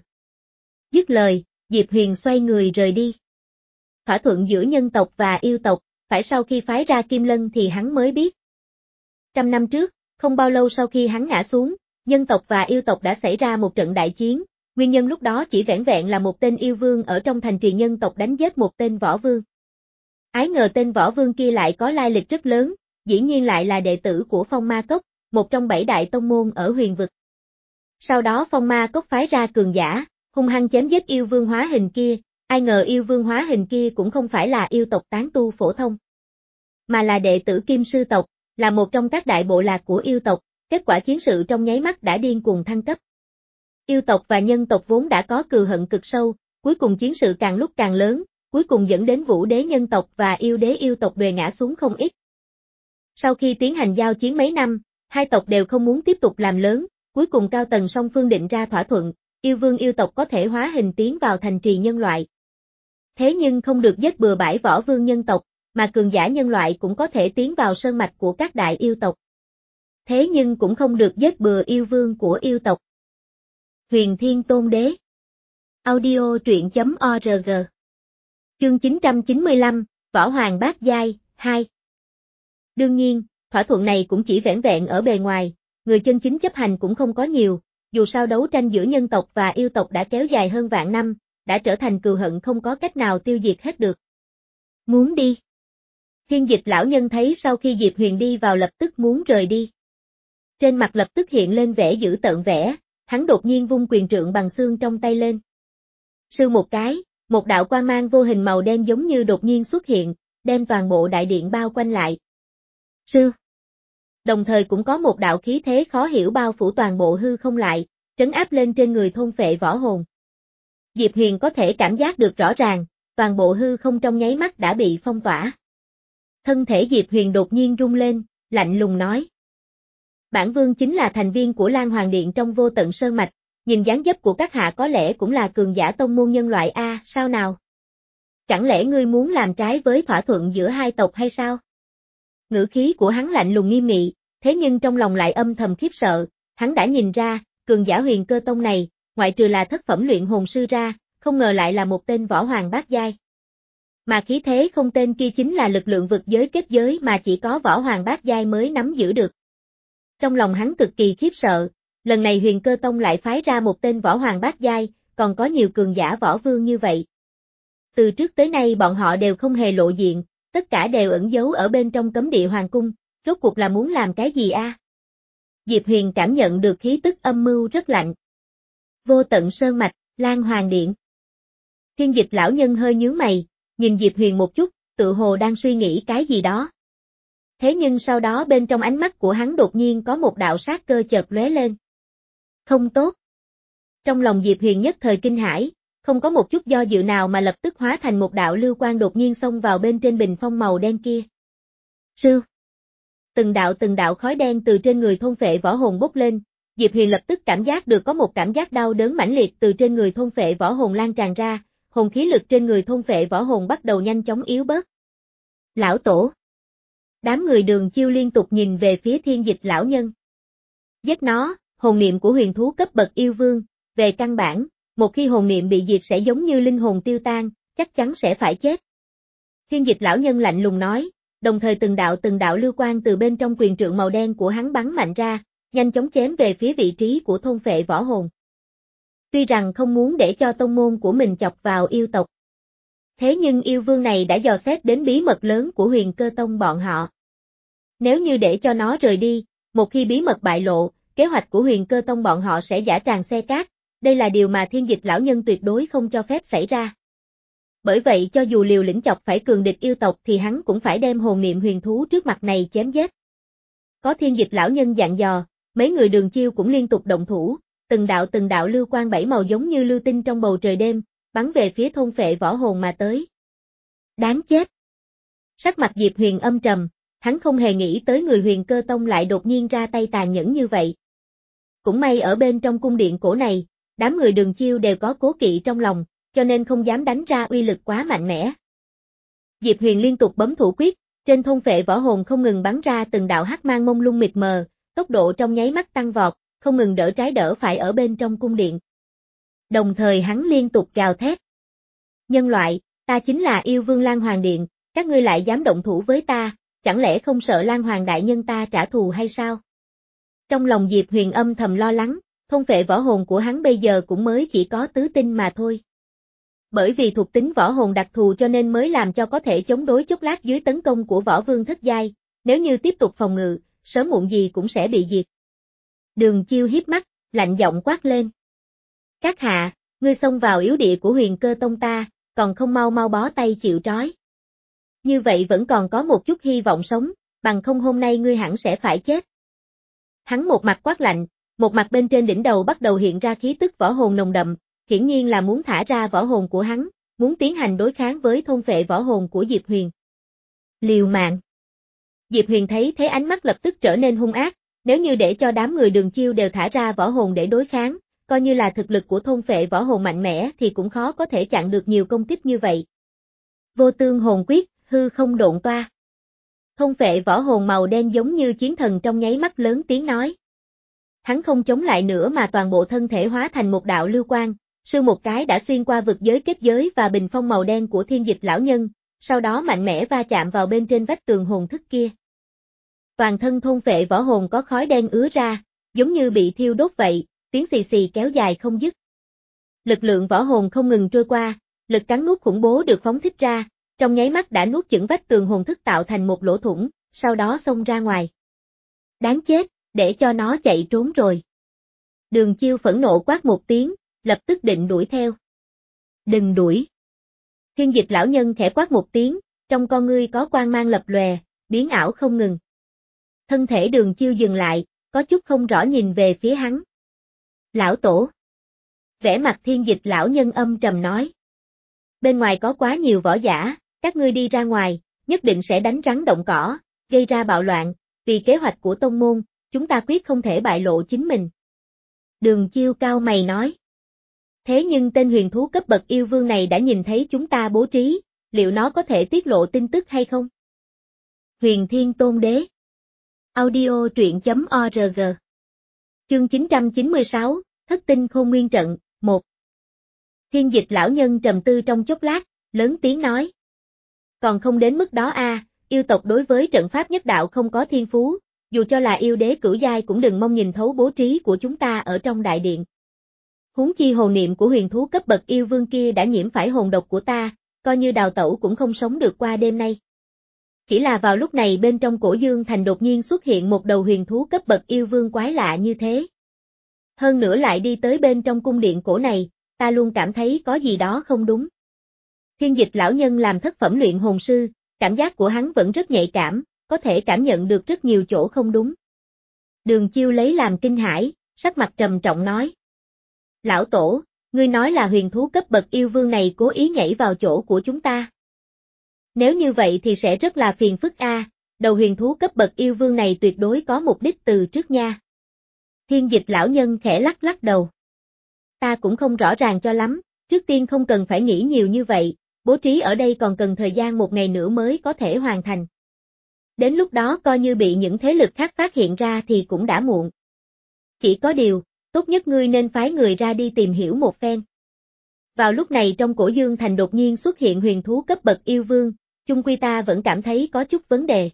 Dứt lời, Diệp Huyền xoay người rời đi. Thỏa thuận giữa nhân tộc và yêu tộc, phải sau khi phái ra Kim Lân thì hắn mới biết. Trăm năm trước, không bao lâu sau khi hắn ngã xuống, nhân tộc và yêu tộc đã xảy ra một trận đại chiến, nguyên nhân lúc đó chỉ vẻn vẹn là một tên yêu vương ở trong thành trì nhân tộc đánh giết một tên võ vương. Ái ngờ tên võ vương kia lại có lai lịch rất lớn, dĩ nhiên lại là đệ tử của Phong Ma Cốc, một trong bảy đại tông môn ở huyền vực. Sau đó Phong Ma Cốc phái ra cường giả, hung hăng chém giết yêu vương hóa hình kia, ai ngờ yêu vương hóa hình kia cũng không phải là yêu tộc tán tu phổ thông, mà là đệ tử Kim Sư tộc, là một trong các đại bộ lạc của yêu tộc, kết quả chiến sự trong nháy mắt đã điên cuồng thăng cấp. Yêu tộc và nhân tộc vốn đã có cừu hận cực sâu, cuối cùng chiến sự càng lúc càng lớn, cuối cùng dẫn đến Vũ đế nhân tộc và Yêu đế yêu tộc đều ngã xuống không ít. Sau khi tiến hành giao chiến mấy năm, hai tộc đều không muốn tiếp tục làm lớn, cuối cùng cao tầng song phương định ra thỏa thuận, yêu vương yêu tộc có thể hóa hình tiến vào thành trì nhân loại. Thế nhưng không được giết bừa bãi võ vương nhân tộc, mà cường giả nhân loại cũng có thể tiến vào sơn mạch của các đại yêu tộc. Thế nhưng cũng không được giết bừa yêu vương của yêu tộc. Huyền Thiên Tôn Đế. Audio truyện chấm org. Chương chín trăm chín mươi lăm, Võ Hoàng Bát Giai, hai. Đương nhiên, thỏa thuận này cũng chỉ vẻn vẹn ở bề ngoài, người chân chính chấp hành cũng không có nhiều, dù sao đấu tranh giữa nhân tộc và yêu tộc đã kéo dài hơn vạn năm, đã trở thành cừu hận không có cách nào tiêu diệt hết được. Muốn đi. Thiên Dịch lão nhân thấy sau khi Diệp Huyền đi vào lập tức muốn rời đi. Trên mặt lập tức hiện lên vẻ dữ tợn vẻ, hắn đột nhiên vung quyền trượng bằng xương trong tay lên. Sư một cái, một đạo quang mang vô hình màu đen giống như đột nhiên xuất hiện, đem toàn bộ đại điện bao quanh lại. Sư. Đồng thời cũng có một đạo khí thế khó hiểu bao phủ toàn bộ hư không lại, trấn áp lên trên người thôn phệ võ hồn. Diệp Huyền có thể cảm giác được rõ ràng, toàn bộ hư không trong nháy mắt đã bị phong tỏa. Thân thể Diệp Huyền đột nhiên rung lên, lạnh lùng nói. Bản vương chính là thành viên của Lan Hoàng Điện trong Vô Tận Sơn Mạch, nhìn dáng dấp của các hạ có lẽ cũng là cường giả tông môn nhân loại A, sao nào? Chẳng lẽ ngươi muốn làm trái với thỏa thuận giữa hai tộc hay sao? Ngữ khí của hắn lạnh lùng nghiêm nghị, thế nhưng trong lòng lại âm thầm khiếp sợ, hắn đã nhìn ra, cường giả Huyền Cơ Tông này, ngoại trừ là thất phẩm luyện hồn sư ra, không ngờ lại là một tên võ hoàng bát giai. Mà khí thế không tên kia chính là lực lượng vực giới kết giới mà chỉ có võ hoàng bát giai mới nắm giữ được. Trong lòng hắn cực kỳ khiếp sợ, lần này Huyền Cơ Tông lại phái ra một tên võ hoàng bát giai, còn có nhiều cường giả võ vương như vậy. Từ trước tới nay bọn họ đều không hề lộ diện, tất cả đều ẩn giấu ở bên trong cấm địa hoàng cung, rốt cuộc là muốn làm cái gì a? Diệp Huyền cảm nhận được khí tức âm mưu rất lạnh. Vô Tận Sơn Mạch, Lan Hoàng Điện. Thiên Dịch lão nhân hơi nhướng mày, nhìn Diệp Huyền một chút, tự hồ đang suy nghĩ cái gì đó. Thế nhưng sau đó bên trong ánh mắt của hắn đột nhiên có một đạo sát cơ chợt lóe lên. Không tốt. Trong lòng Diệp Huyền nhất thời kinh hãi, không có một chút do dự nào mà lập tức hóa thành một đạo lưu quang đột nhiên xông vào bên trên bình phong màu đen kia. Sư. Từng đạo từng đạo khói đen từ trên người thôn phệ võ hồn bốc lên, Diệp Huyền lập tức cảm giác được có một cảm giác đau đớn mãnh liệt từ trên người thôn phệ võ hồn lan tràn ra, hồn khí lực trên người thôn phệ võ hồn bắt đầu nhanh chóng yếu bớt. Lão tổ. Đám người Đường Chiêu liên tục nhìn về phía Thiên Dịch lão nhân. Giết nó, hồn niệm của huyền thú cấp bậc yêu vương, về căn bản, một khi hồn niệm bị diệt sẽ giống như linh hồn tiêu tan, chắc chắn sẽ phải chết. Thiên Dịch lão nhân lạnh lùng nói, đồng thời từng đạo từng đạo lưu quang từ bên trong quyền trượng màu đen của hắn bắn mạnh ra, nhanh chóng chém về phía vị trí của thôn phệ võ hồn. Tuy rằng không muốn để cho tông môn của mình chọc vào yêu tộc. Thế nhưng yêu vương này đã dò xét đến bí mật lớn của Huyền Cơ Tông bọn họ. Nếu như để cho nó rời đi, một khi bí mật bại lộ, kế hoạch của Huyền Cơ Tông bọn họ sẽ giã tràng xe cát, đây là điều mà Thiên Dịch lão nhân tuyệt đối không cho phép xảy ra. Bởi vậy cho dù liều lĩnh chọc phải cường địch yêu tộc thì hắn cũng phải đem hồn niệm huyền thú trước mặt này chém giết. Có Thiên Dịch lão nhân dặn dò, mấy người Đường Chiêu cũng liên tục động thủ, từng đạo từng đạo lưu quang bảy màu giống như lưu tinh trong bầu trời đêm, bắn về phía thôn phệ võ hồn mà tới. Đáng chết! Sắc mặt Diệp Huyền âm trầm, hắn không hề nghĩ tới người Huyền Cơ Tông lại đột nhiên ra tay tàn nhẫn như vậy. Cũng may ở bên trong cung điện cổ này, đám người Đường Chiêu đều có cố kỵ trong lòng, cho nên không dám đánh ra uy lực quá mạnh mẽ. Diệp Huyền liên tục bấm thủ quyết, trên thôn phệ võ hồn không ngừng bắn ra từng đạo hắc mang mông lung mịt mờ, tốc độ trong nháy mắt tăng vọt, không ngừng đỡ trái đỡ phải ở bên trong cung điện. Đồng thời hắn liên tục gào thét. Nhân loại, ta chính là yêu vương Lan Hoàng Điện, các ngươi lại dám động thủ với ta, chẳng lẽ không sợ Lan Hoàng đại nhân ta trả thù hay sao? Trong lòng Diệp Huyền âm thầm lo lắng, thôn phệ võ hồn của hắn bây giờ cũng mới chỉ có tứ tinh mà thôi. Bởi vì thuộc tính võ hồn đặc thù cho nên mới làm cho có thể chống đối chốc lát dưới tấn công của võ vương thất giai, nếu như tiếp tục phòng ngự, sớm muộn gì cũng sẽ bị diệt. Đường Chiêu hiếp mắt, lạnh giọng quát lên. Các hạ, ngươi xông vào yếu địa của Huyền Cơ Tông ta, còn không mau mau bó tay chịu trói. Như vậy vẫn còn có một chút hy vọng sống, bằng không hôm nay ngươi hẳn sẽ phải chết. Hắn một mặt quát lạnh, một mặt bên trên đỉnh đầu bắt đầu hiện ra khí tức võ hồn nồng đậm, hiển nhiên là muốn thả ra võ hồn của hắn, muốn tiến hành đối kháng với thôn phệ võ hồn của Diệp Huyền. Liều mạng. Diệp Huyền thấy thế ánh mắt lập tức trở nên hung ác, nếu như để cho đám người Đường Chiêu đều thả ra võ hồn để đối kháng, coi như là thực lực của thôn phệ võ hồn mạnh mẽ thì cũng khó có thể chặn được nhiều công kích như vậy. Vô tương hồn quyết, hư không độn toa. Thôn phệ võ hồn màu đen giống như chiến thần trong nháy mắt lớn tiếng nói. Hắn không chống lại nữa mà toàn bộ thân thể hóa thành một đạo lưu quang, sư một cái đã xuyên qua vực giới kết giới và bình phong màu đen của thiên dịch lão nhân, sau đó mạnh mẽ va chạm vào bên trên vách tường hồn thức kia. Toàn thân thôn phệ võ hồn có khói đen ứa ra, giống như bị thiêu đốt vậy, tiếng xì xì kéo dài không dứt. Lực lượng võ hồn không ngừng trôi qua, lực cắn nuốt khủng bố được phóng thích ra, trong nháy mắt đã nuốt chửng vách tường hồn thức tạo thành một lỗ thủng, sau đó xông ra ngoài. Đáng chết, để cho nó chạy trốn rồi. Đường Chiêu phẫn nộ quát một tiếng, lập tức định đuổi theo. Đừng đuổi. Thiên dịch lão nhân khẽ quát một tiếng, trong con ngươi có quang mang lập lòe, biến ảo không ngừng. Thân thể Đường Chiêu dừng lại, có chút không rõ nhìn về phía hắn. Lão tổ. Vẻ mặt thiên dịch lão nhân âm trầm nói. Bên ngoài có quá nhiều võ giả, các ngươi đi ra ngoài, nhất định sẽ đánh rắn động cỏ, gây ra bạo loạn, vì kế hoạch của tông môn, chúng ta quyết không thể bại lộ chính mình. Đường Chiêu cao mày nói. Thế nhưng tên huyền thú cấp bậc yêu vương này đã nhìn thấy chúng ta bố trí, liệu nó có thể tiết lộ tin tức hay không? Huyền Thiên Tôn Đế. Audio truyện chấm org. Chương chín trăm chín mươi sáu, Thất tinh khôn nguyên trận, một. Thiên dịch lão nhân trầm tư trong chốc lát, lớn tiếng nói. Còn không đến mức đó a, yêu tộc đối với trận pháp nhất đạo không có thiên phú, dù cho là yêu đế cửu giai cũng đừng mong nhìn thấu bố trí của chúng ta ở trong đại điện. Huống chi hồn niệm của huyền thú cấp bậc yêu vương kia đã nhiễm phải hồn độc của ta, coi như đào tẩu cũng không sống được qua đêm nay. Chỉ là vào lúc này bên trong Cổ Dương Thành đột nhiên xuất hiện một đầu huyền thú cấp bậc yêu vương quái lạ như thế. Hơn nữa lại đi tới bên trong cung điện cổ này, ta luôn cảm thấy có gì đó không đúng. Thiên dịch lão nhân làm thất phẩm luyện hồn sư, cảm giác của hắn vẫn rất nhạy cảm, có thể cảm nhận được rất nhiều chỗ không đúng. Đường Chiêu lấy làm kinh hãi, sắc mặt trầm trọng nói. Lão tổ, ngươi nói là huyền thú cấp bậc yêu vương này cố ý nhảy vào chỗ của chúng ta. Nếu như vậy thì sẽ rất là phiền phức a, đầu huyền thú cấp bậc yêu vương này tuyệt đối có mục đích từ trước nha. Thiên dịch lão nhân khẽ lắc lắc đầu. Ta cũng không rõ ràng cho lắm, trước tiên không cần phải nghĩ nhiều như vậy, bố trí ở đây còn cần thời gian một ngày nữa mới có thể hoàn thành. Đến lúc đó coi như bị những thế lực khác phát hiện ra thì cũng đã muộn. Chỉ có điều, tốt nhất ngươi nên phái người ra đi tìm hiểu một phen. Vào lúc này trong Cổ Dương Thành đột nhiên xuất hiện huyền thú cấp bậc yêu vương, chung quy ta vẫn cảm thấy có chút vấn đề.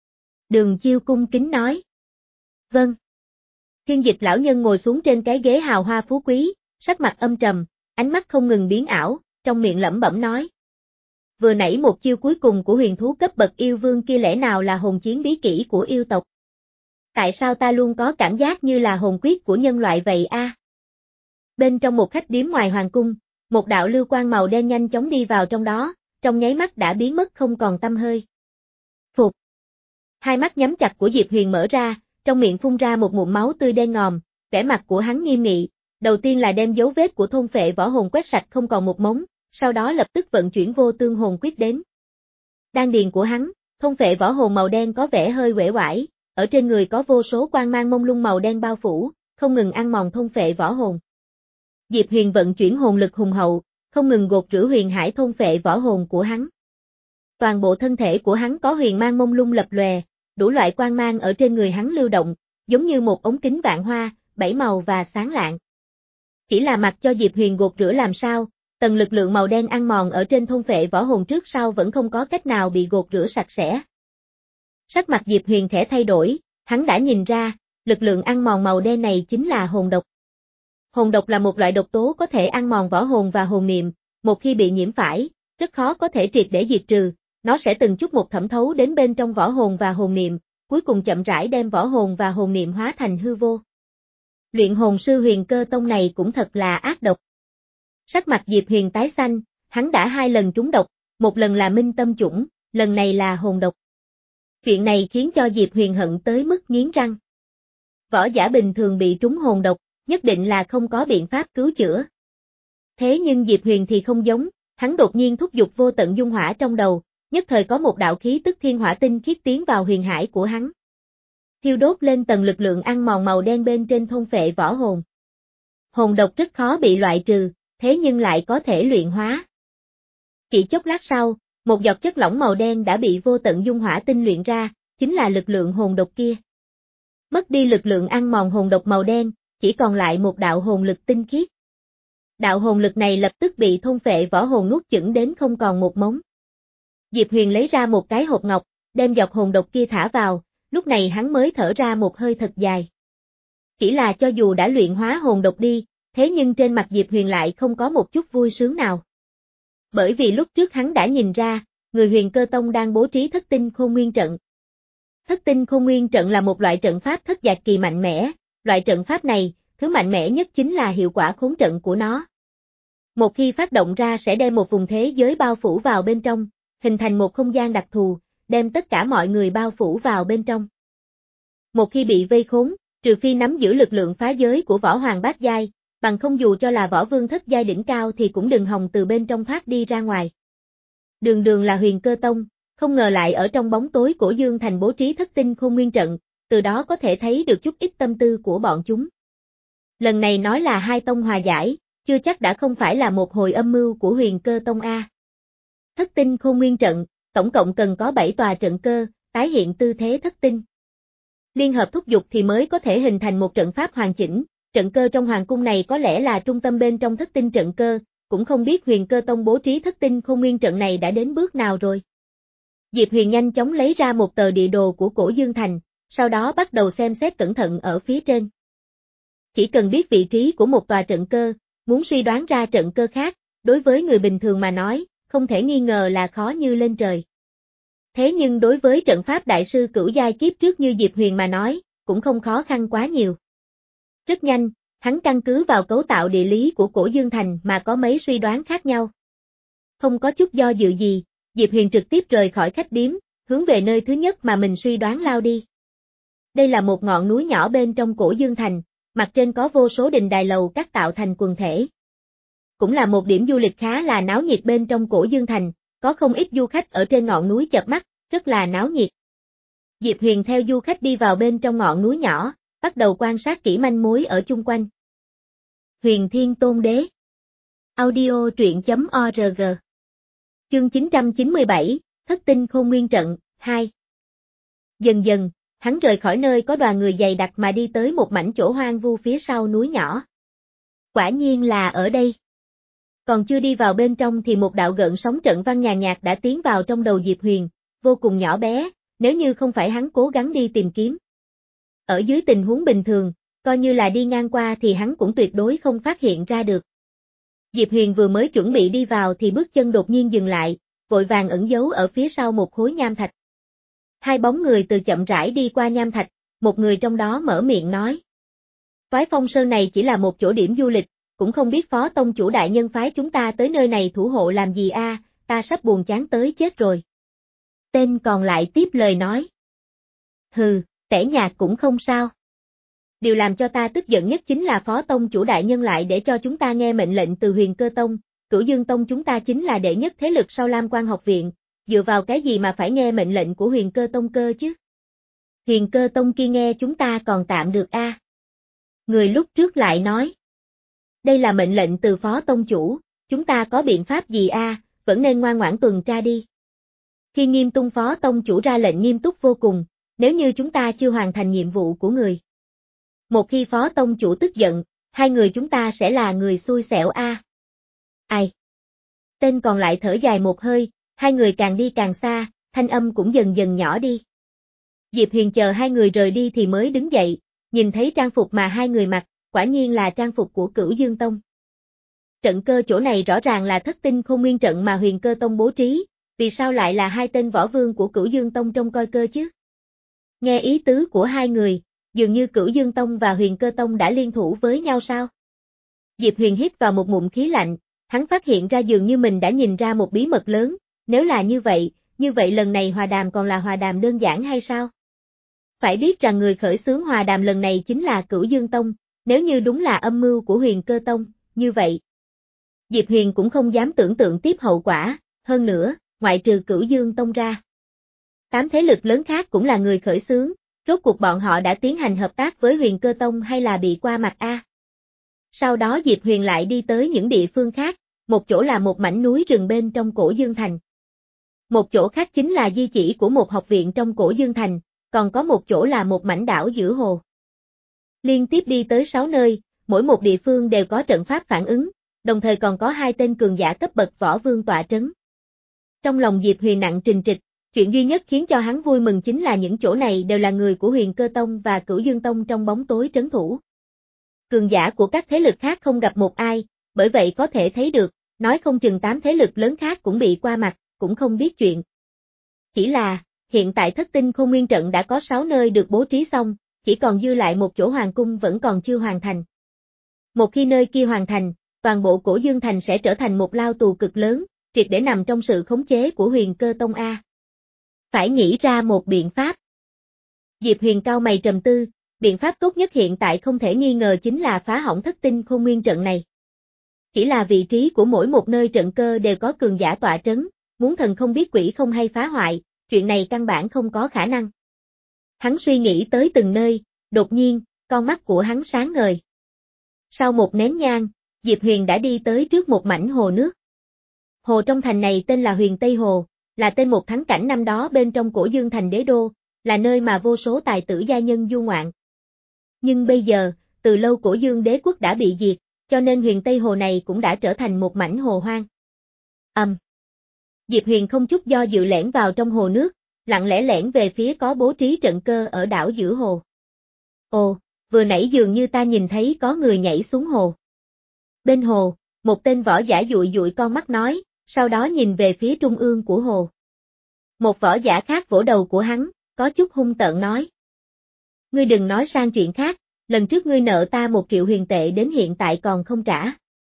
Đường Chiêu cung kính nói. Vâng. Thiên dịch lão nhân ngồi xuống trên cái ghế hào hoa phú quý, sắc mặt âm trầm, ánh mắt không ngừng biến ảo, trong miệng lẩm bẩm nói. Vừa nãy một chiêu cuối cùng của huyền thú cấp bậc yêu vương kia lẽ nào là hồn chiến bí kỹ của yêu tộc? Tại sao ta luôn có cảm giác như là hồn quyết của nhân loại vậy a? À? Bên trong một khách điếm ngoài hoàng cung, một đạo lưu quang màu đen nhanh chóng đi vào trong đó, trong nháy mắt đã biến mất không còn tăm hơi. Phục. Hai mắt nhắm chặt của Diệp Huyền mở ra, trong miệng phun ra một ngụm máu tươi đen ngòm, vẻ mặt của hắn nghiêm nghị, đầu tiên là đem dấu vết của thôn phệ võ hồn quét sạch không còn một mống, sau đó lập tức vận chuyển vô tương hồn quyết đến. Đan điền của hắn, thôn phệ võ hồn màu đen có vẻ hơi uể oải, ở trên người có vô số quang mang mông lung màu đen bao phủ, không ngừng ăn mòn thôn phệ võ hồn. Diệp Huyền vận chuyển hồn lực hùng hậu, không ngừng gột rửa huyền hải thôn phệ võ hồn của hắn. Toàn bộ thân thể của hắn có huyền mang mông lung lập lòe, đủ loại quang mang ở trên người hắn lưu động, giống như một ống kính vạn hoa, bảy màu và sáng lạng. Chỉ là mặc cho Diệp Huyền gột rửa làm sao, tầng lực lượng màu đen ăn mòn ở trên thôn phệ võ hồn trước sau vẫn không có cách nào bị gột rửa sạch sẽ. Sắc mặt Diệp Huyền khẽ thay đổi, hắn đã nhìn ra, lực lượng ăn mòn màu đen này chính là hồn độc. Hồn độc là một loại độc tố có thể ăn mòn võ hồn và hồn niệm, một khi bị nhiễm phải, rất khó có thể triệt để diệt trừ, nó sẽ từng chút một thẩm thấu đến bên trong võ hồn và hồn niệm, cuối cùng chậm rãi đem võ hồn và hồn niệm hóa thành hư vô. Luyện hồn sư Huyền Cơ Tông này cũng thật là ác độc. Sắc mặt Diệp Huyền tái xanh, hắn đã hai lần trúng độc, một lần là minh tâm chủng, lần này là hồn độc. Chuyện này khiến cho Diệp Huyền hận tới mức nghiến răng. Võ giả bình thường bị trúng hồn độc, nhất định là không có biện pháp cứu chữa. Thế nhưng Diệp Huyền thì không giống, hắn đột nhiên thúc giục vô tận dung hỏa trong đầu, nhất thời có một đạo khí tức thiên hỏa tinh khiết tiến vào huyền hải của hắn. Thiêu đốt lên tầng lực lượng ăn mòn màu đen bên trên thôn phệ võ hồn. Hồn độc rất khó bị loại trừ, thế nhưng lại có thể luyện hóa. Chỉ chốc lát sau, một giọt chất lỏng màu đen đã bị vô tận dung hỏa tinh luyện ra, chính là lực lượng hồn độc kia. Mất đi lực lượng ăn mòn hồn độc màu đen, chỉ còn lại một đạo hồn lực tinh khiết. Đạo hồn lực này lập tức bị thôn phệ võ hồn nuốt chửng đến không còn một mống. Diệp Huyền lấy ra một cái hộp ngọc, đem dọc hồn độc kia thả vào, lúc này hắn mới thở ra một hơi thật dài. Chỉ là cho dù đã luyện hóa hồn độc đi, thế nhưng trên mặt Diệp Huyền lại không có một chút vui sướng nào. Bởi vì lúc trước hắn đã nhìn ra, người Huyền Cơ Tông đang bố trí thất tinh khôn nguyên trận. Thất tinh khôn nguyên trận là một loại trận pháp thất giai kỳ mạnh mẽ, loại trận pháp này, thứ mạnh mẽ nhất chính là hiệu quả khốn trận của nó. Một khi phát động ra sẽ đem một vùng thế giới bao phủ vào bên trong, hình thành một không gian đặc thù, đem tất cả mọi người bao phủ vào bên trong. Một khi bị vây khốn, trừ phi nắm giữ lực lượng phá giới của võ hoàng bát giai, bằng không dù cho là võ vương thất giai đỉnh cao thì cũng đừng hòng từ bên trong thoát đi ra ngoài. Đường đường là Huyền Cơ Tông, không ngờ lại ở trong bóng tối của Dương Thành bố trí thất tinh khôn nguyên trận, từ đó có thể thấy được chút ít tâm tư của bọn chúng. Lần này nói là hai tông hòa giải, chưa chắc đã không phải là một hồi âm mưu của Huyền Cơ Tông A. Thất tinh khôn nguyên trận, tổng cộng cần có bảy tòa trận cơ, tái hiện tư thế thất tinh. Liên hợp thúc giục thì mới có thể hình thành một trận pháp hoàn chỉnh, trận cơ trong hoàng cung này có lẽ là trung tâm bên trong thất tinh trận cơ, cũng không biết Huyền Cơ Tông bố trí thất tinh khôn nguyên trận này đã đến bước nào rồi. Diệp Huyền nhanh chóng lấy ra một tờ địa đồ của cổ Dương Thành, sau đó bắt đầu xem xét cẩn thận ở phía trên. Chỉ cần biết vị trí của một tòa trận cơ, muốn suy đoán ra trận cơ khác, đối với người bình thường mà nói, không thể nghi ngờ là khó như lên trời. Thế nhưng đối với trận pháp đại sư cửu giai kiếp trước như Diệp Huyền mà nói, cũng không khó khăn quá nhiều. Rất nhanh, hắn căn cứ vào cấu tạo địa lý của cổ Dương Thành mà có mấy suy đoán khác nhau. Không có chút do dự gì, Diệp Huyền trực tiếp rời khỏi khách điếm, hướng về nơi thứ nhất mà mình suy đoán lao đi. Đây là một ngọn núi nhỏ bên trong cổ Dương Thành, mặt trên có vô số đình đài lầu các tạo thành quần thể. Cũng là một điểm du lịch khá là náo nhiệt bên trong cổ Dương Thành, có không ít du khách ở trên ngọn núi chợp mắt, rất là náo nhiệt. Diệp Huyền theo du khách đi vào bên trong ngọn núi nhỏ, bắt đầu quan sát kỹ manh mối ở chung quanh. Huyền Thiên Tôn Đế. Audio truyện chấm org. Chương chín trăm chín mươi bảy, Thất tinh khôn nguyên trận, hai. Dần dần, hắn rời khỏi nơi có đoàn người dày đặc mà đi tới một mảnh chỗ hoang vu phía sau núi nhỏ. Quả nhiên là ở đây. Còn chưa đi vào bên trong thì một đạo gợn sóng trận văn nhàn nhạt đã tiến vào trong đầu Diệp Huyền, vô cùng nhỏ bé, nếu như không phải hắn cố gắng đi tìm kiếm. Ở dưới tình huống bình thường, coi như là đi ngang qua thì hắn cũng tuyệt đối không phát hiện ra được. Diệp Huyền vừa mới chuẩn bị đi vào thì bước chân đột nhiên dừng lại, vội vàng ẩn giấu ở phía sau một khối nham thạch. Hai bóng người từ chậm rãi đi qua nham thạch, một người trong đó mở miệng nói. Toái Phong Sơn này chỉ là một chỗ điểm du lịch, cũng không biết Phó Tông chủ đại nhân phái chúng ta tới nơi này thủ hộ làm gì a, à, ta sắp buồn chán tới chết rồi. Tên còn lại tiếp lời nói. Hừ, tẻ nhạt cũng không sao. Điều làm cho ta tức giận nhất chính là Phó Tông chủ đại nhân lại để cho chúng ta nghe mệnh lệnh từ Huyền Cơ Tông, Cửu Dương Tông chúng ta chính là đệ nhất thế lực sau Lam Quan học viện, dựa vào cái gì mà phải nghe mệnh lệnh của Huyền Cơ Tông cơ chứ? Huyền Cơ Tông kia nghe chúng ta còn tạm được a. À? Người lúc trước lại nói. Đây là mệnh lệnh từ Phó Tông chủ, chúng ta có biện pháp gì a, à? Vẫn nên ngoan ngoãn tuần tra đi. Khi Nghiêm Tung Phó Tông chủ ra lệnh nghiêm túc vô cùng, nếu như chúng ta chưa hoàn thành nhiệm vụ của người. Một khi Phó Tông chủ tức giận, hai người chúng ta sẽ là người xui xẻo a. À? Ai? Tên còn lại thở dài một hơi, hai người càng đi càng xa, thanh âm cũng dần dần nhỏ đi. Diệp Huyền chờ hai người rời đi thì mới đứng dậy, nhìn thấy trang phục mà hai người mặc, quả nhiên là trang phục của Cửu Dương Tông. Trận cơ chỗ này rõ ràng là thất tinh khôn nguyên trận mà Huyền Cơ Tông bố trí, vì sao lại là hai tên võ vương của Cửu Dương Tông trông coi cơ chứ? Nghe ý tứ của hai người, dường như Cửu Dương Tông và Huyền Cơ Tông đã liên thủ với nhau sao? Diệp Huyền hít vào một ngụm khí lạnh, hắn phát hiện ra dường như mình đã nhìn ra một bí mật lớn, nếu là như vậy, như vậy lần này hòa đàm còn là hòa đàm đơn giản hay sao? Phải biết rằng người khởi xướng hòa đàm lần này chính là Cửu Dương Tông, nếu như đúng là âm mưu của Huyền Cơ Tông, như vậy. Diệp Huyền cũng không dám tưởng tượng tiếp hậu quả, hơn nữa, ngoại trừ Cửu Dương Tông ra. Tám thế lực lớn khác cũng là người khởi xướng, rốt cuộc bọn họ đã tiến hành hợp tác với Huyền Cơ Tông hay là bị qua mặt a? Sau đó Diệp Huyền lại đi tới những địa phương khác, một chỗ là một mảnh núi rừng bên trong cổ Dương Thành. Một chỗ khác chính là di chỉ của một học viện trong cổ Dương Thành, còn có một chỗ là một mảnh đảo giữa hồ. Liên tiếp đi tới sáu nơi, mỗi một địa phương đều có trận pháp phản ứng, đồng thời còn có hai tên cường giả cấp bậc võ vương tọa trấn. Trong lòng Diệp Huyền nặng trịch trịch, chuyện duy nhất khiến cho hắn vui mừng chính là những chỗ này đều là người của Huyền Cơ Tông và Cửu Dương Tông trong bóng tối trấn thủ. Cường giả của các thế lực khác không gặp một ai, bởi vậy có thể thấy được, nói không chừng tám thế lực lớn khác cũng bị qua mặt, cũng không biết chuyện. Chỉ là, hiện tại Thất Tinh Khôn Nguyên trận đã có sáu nơi được bố trí xong, chỉ còn dư lại một chỗ hoàng cung vẫn còn chưa hoàn thành. Một khi nơi kia hoàn thành, toàn bộ Cổ Dương Thành sẽ trở thành một lao tù cực lớn, triệt để nằm trong sự khống chế của Huyền Cơ Tông A. Phải nghĩ ra một biện pháp. Diệp Huyền cau mày trầm tư, biện pháp tốt nhất hiện tại không thể nghi ngờ chính là phá hỏng Thất Tinh Khôn Nguyên trận này. Chỉ là vị trí của mỗi một nơi trận cơ đều có cường giả tọa trấn, muốn thần không biết quỷ không hay phá hoại, chuyện này căn bản không có khả năng. Hắn suy nghĩ tới từng nơi, đột nhiên, con mắt của hắn sáng ngời. Sau một nén nhang, Diệp Huyền đã đi tới trước một mảnh hồ nước. Hồ trong thành này tên là Huyền Tây Hồ, là tên một thắng cảnh năm đó bên trong Cổ Dương Thành đế đô, là nơi mà vô số tài tử gia nhân du ngoạn. Nhưng bây giờ, từ lâu Cổ Dương đế quốc đã bị diệt, cho nên Huyền Tây Hồ này cũng đã trở thành một mảnh hồ hoang. Ầm. Um. Diệp Huyền không chút do dự lẻn vào trong hồ nước, lặng lẽ lẻn về phía có bố trí trận cơ ở đảo giữa hồ. Ồ, vừa nãy dường như ta nhìn thấy có người nhảy xuống hồ. Bên hồ, một tên võ giả dụi dụi con mắt nói, sau đó nhìn về phía trung ương của hồ. Một võ giả khác vỗ đầu của hắn, có chút hung tợn nói. Ngươi đừng nói sang chuyện khác, lần trước ngươi nợ ta một triệu huyền tệ đến hiện tại còn không trả.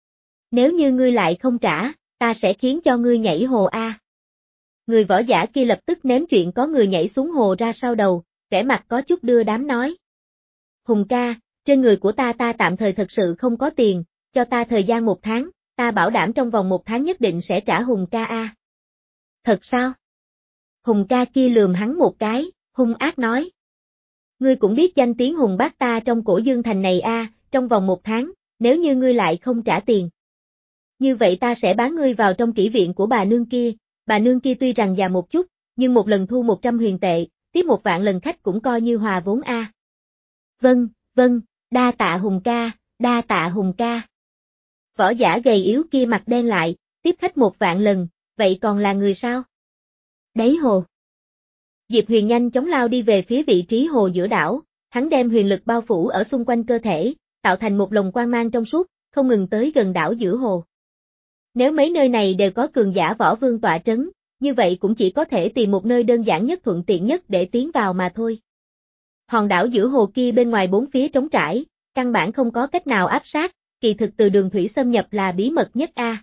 Nếu như ngươi lại không trả, ta sẽ khiến cho ngươi nhảy hồ A. Người võ giả kia lập tức ném chuyện có người nhảy xuống hồ ra sau đầu, vẻ mặt có chút đưa đám nói. Hùng ca, trên người của ta ta tạm thời thật sự không có tiền, cho ta thời gian một tháng, ta bảo đảm trong vòng một tháng nhất định sẽ trả Hùng ca A. Thật sao? Hùng ca kia lườm hắn một cái, hung ác nói. Ngươi cũng biết danh tiếng Hùng bác ta trong Cổ Dương Thành này A, trong vòng một tháng, nếu như ngươi lại không trả tiền. Như vậy ta sẽ bán ngươi vào trong kỹ viện của bà nương kia, bà nương kia tuy rằng già một chút, nhưng một lần thu một trăm huyền tệ, tiếp một vạn lần khách cũng coi như hòa vốn A. Vâng, vâng, đa tạ Hùng ca, đa tạ Hùng ca. Võ giả gầy yếu kia mặt đen lại, tiếp khách một vạn lần, vậy còn là người sao? Đáy hồ. Diệp Huyền nhanh chóng lao đi về phía vị trí hồ giữa đảo, hắn đem huyền lực bao phủ ở xung quanh cơ thể, tạo thành một lồng quang mang trong suốt, không ngừng tới gần đảo giữa hồ. Nếu mấy nơi này đều có cường giả võ vương tọa trấn, như vậy cũng chỉ có thể tìm một nơi đơn giản nhất thuận tiện nhất để tiến vào mà thôi. Hòn đảo giữa hồ kia bên ngoài bốn phía trống trải, căn bản không có cách nào áp sát, kỳ thực từ đường thủy xâm nhập là bí mật nhất A.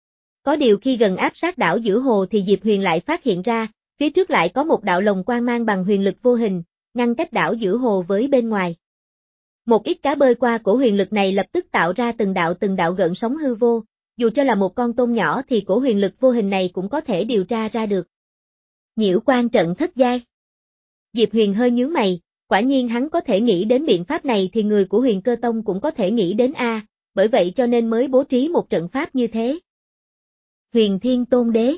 Có điều khi gần áp sát đảo giữa hồ thì Diệp Huyền lại phát hiện ra, phía trước lại có một đạo lồng quang mang bằng huyền lực vô hình, ngăn cách đảo giữa hồ với bên ngoài. Một ít cá bơi qua cổ huyền lực này lập tức tạo ra từng đạo từng đạo gợn sóng hư vô, dù cho là một con tôm nhỏ thì cổ huyền lực vô hình này cũng có thể điều tra ra được. Nhiễu quan trận thất giai. Diệp Huyền hơi nhướng mày, quả nhiên hắn có thể nghĩ đến biện pháp này thì người của Huyền Cơ Tông cũng có thể nghĩ đến A, bởi vậy cho nên mới bố trí một trận pháp như thế. Huyền Thiên Tôn Đế.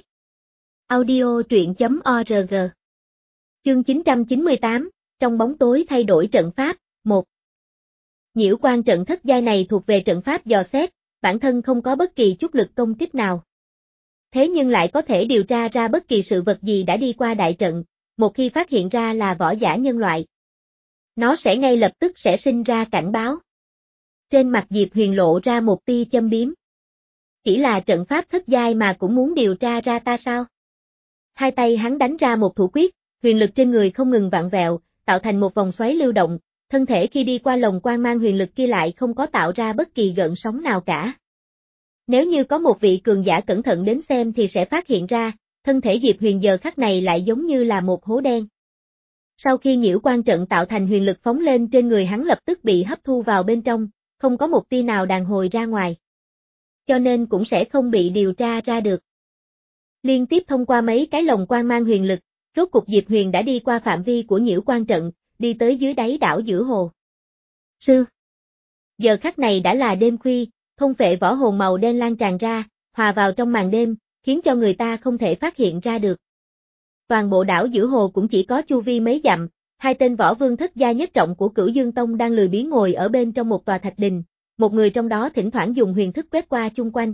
Audio truyện chấm org. Chương chín trăm chín mươi tám, trong bóng tối thay đổi trận pháp, một. Nhiễu quan trận thất giai này thuộc về trận pháp dò xét, bản thân không có bất kỳ chút lực công kích nào. Thế nhưng lại có thể điều tra ra bất kỳ sự vật gì đã đi qua đại trận, một khi phát hiện ra là võ giả nhân loại. Nó sẽ ngay lập tức sẽ sinh ra cảnh báo. Trên mặt Diệp Huyền lộ ra một tia châm biếm. Chỉ là trận pháp thất giai mà cũng muốn điều tra ra ta sao? Hai tay hắn đánh ra một thủ quyết, huyền lực trên người không ngừng vặn vẹo, tạo thành một vòng xoáy lưu động, thân thể khi đi qua lồng quang mang huyền lực kia lại không có tạo ra bất kỳ gợn sóng nào cả. Nếu như có một vị cường giả cẩn thận đến xem thì sẽ phát hiện ra, thân thể Diệp Huyền giờ khắc này lại giống như là một hố đen. Sau khi nhiễu quan trận tạo thành huyền lực phóng lên trên người hắn lập tức bị hấp thu vào bên trong, không có một tia nào đàn hồi ra ngoài. Cho nên cũng sẽ không bị điều tra ra được. Liên tiếp thông qua mấy cái lồng quang mang huyền lực, rốt cục Diệp Huyền đã đi qua phạm vi của nhiễu quan trận, đi tới dưới đáy đảo giữa hồ. Sư. Giờ khắc này đã là đêm khuya, thôn phệ võ hồn màu đen lan tràn ra, hòa vào trong màn đêm, khiến cho người ta không thể phát hiện ra được. Toàn bộ đảo giữa hồ cũng chỉ có chu vi mấy dặm, hai tên võ vương thất gia nhất trọng của Cửu Dương Tông đang lười biếng ngồi ở bên trong một tòa thạch đình, một người trong đó thỉnh thoảng dùng huyền thức quét qua chung quanh.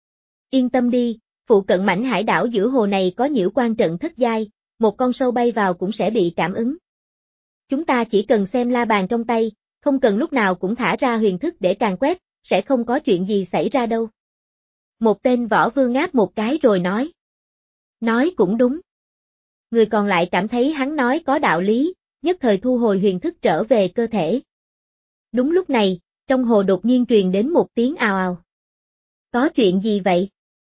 Yên tâm đi, phụ cận mảnh hải đảo giữa hồ này có nhiễu quan trận thất giai, một con sâu bay vào cũng sẽ bị cảm ứng. Chúng ta chỉ cần xem la bàn trong tay, không cần lúc nào cũng thả ra huyền thức để càn quét, sẽ không có chuyện gì xảy ra đâu. Một tên võ vương ngáp một cái rồi nói. Nói cũng đúng. Người còn lại cảm thấy hắn nói có đạo lý, nhất thời thu hồi huyền thức trở về cơ thể. Đúng lúc này, trong hồ đột nhiên truyền đến một tiếng ào ào. Có chuyện gì vậy?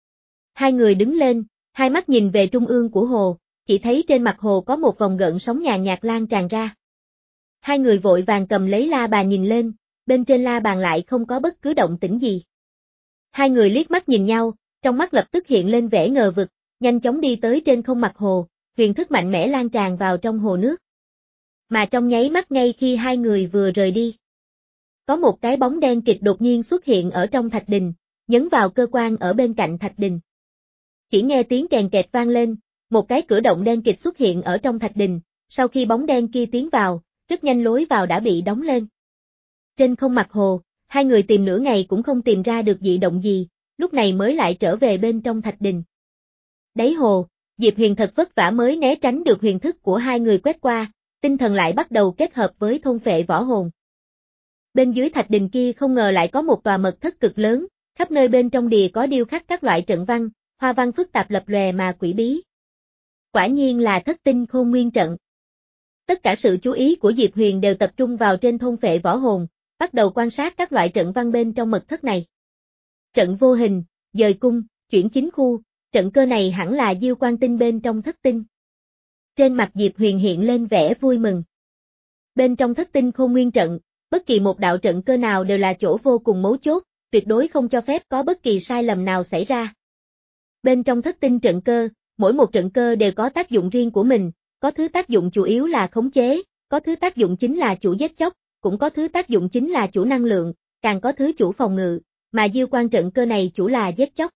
Hai người đứng lên, hai mắt nhìn về trung ương của hồ, chỉ thấy trên mặt hồ có một vòng gợn sóng nhàn nhạt lan tràn ra. Hai người vội vàng cầm lấy la bàn nhìn lên, bên trên la bàn lại không có bất cứ động tĩnh gì. Hai người liếc mắt nhìn nhau, trong mắt lập tức hiện lên vẻ ngờ vực, nhanh chóng đi tới trên không mặt hồ, huyền thức mạnh mẽ lan tràn vào trong hồ nước. Mà trong nháy mắt ngay khi hai người vừa rời đi, có một cái bóng đen kịch đột nhiên xuất hiện ở trong thạch đình, nhấn vào cơ quan ở bên cạnh thạch đình. Chỉ nghe tiếng kèn kẹt vang lên, một cái cửa động đen kịch xuất hiện ở trong thạch đình, sau khi bóng đen kia tiến vào, rất nhanh lối vào đã bị đóng lên. Trên không mặt hồ, hai người tìm nửa ngày cũng không tìm ra được dị động gì, lúc này mới lại trở về bên trong thạch đình. Đáy hồ, Diệp Huyền thật vất vả mới né tránh được huyền thức của hai người quét qua, tinh thần lại bắt đầu kết hợp với thôn phệ võ hồn. Bên dưới thạch đình kia không ngờ lại có một tòa mật thất cực lớn, khắp nơi bên trong đìa có điêu khắc các loại trận văn, hoa văn phức tạp lập lòe mà quỷ bí. Quả nhiên là Thất Tinh Khôn Nguyên trận. Tất cả sự chú ý của Diệp Huyền đều tập trung vào trên thôn phệ võ hồn, bắt đầu quan sát các loại trận văn bên trong mật thất này. Trận vô hình, dời cung, chuyển chính khu, trận cơ này hẳn là diêu quan tinh bên trong thất tinh. Trên mặt Diệp Huyền hiện lên vẻ vui mừng. Bên trong Thất Tinh Khôn Nguyên trận, bất kỳ một đạo trận cơ nào đều là chỗ vô cùng mấu chốt, tuyệt đối không cho phép có bất kỳ sai lầm nào xảy ra. Bên trong thất tinh trận cơ, mỗi một trận cơ đều có tác dụng riêng của mình, có thứ tác dụng chủ yếu là khống chế, có thứ tác dụng chính là chủ giết chóc, cũng có thứ tác dụng chính là chủ năng lượng, càng có thứ chủ phòng ngự, mà diêu quan trận cơ này chủ là giết chóc.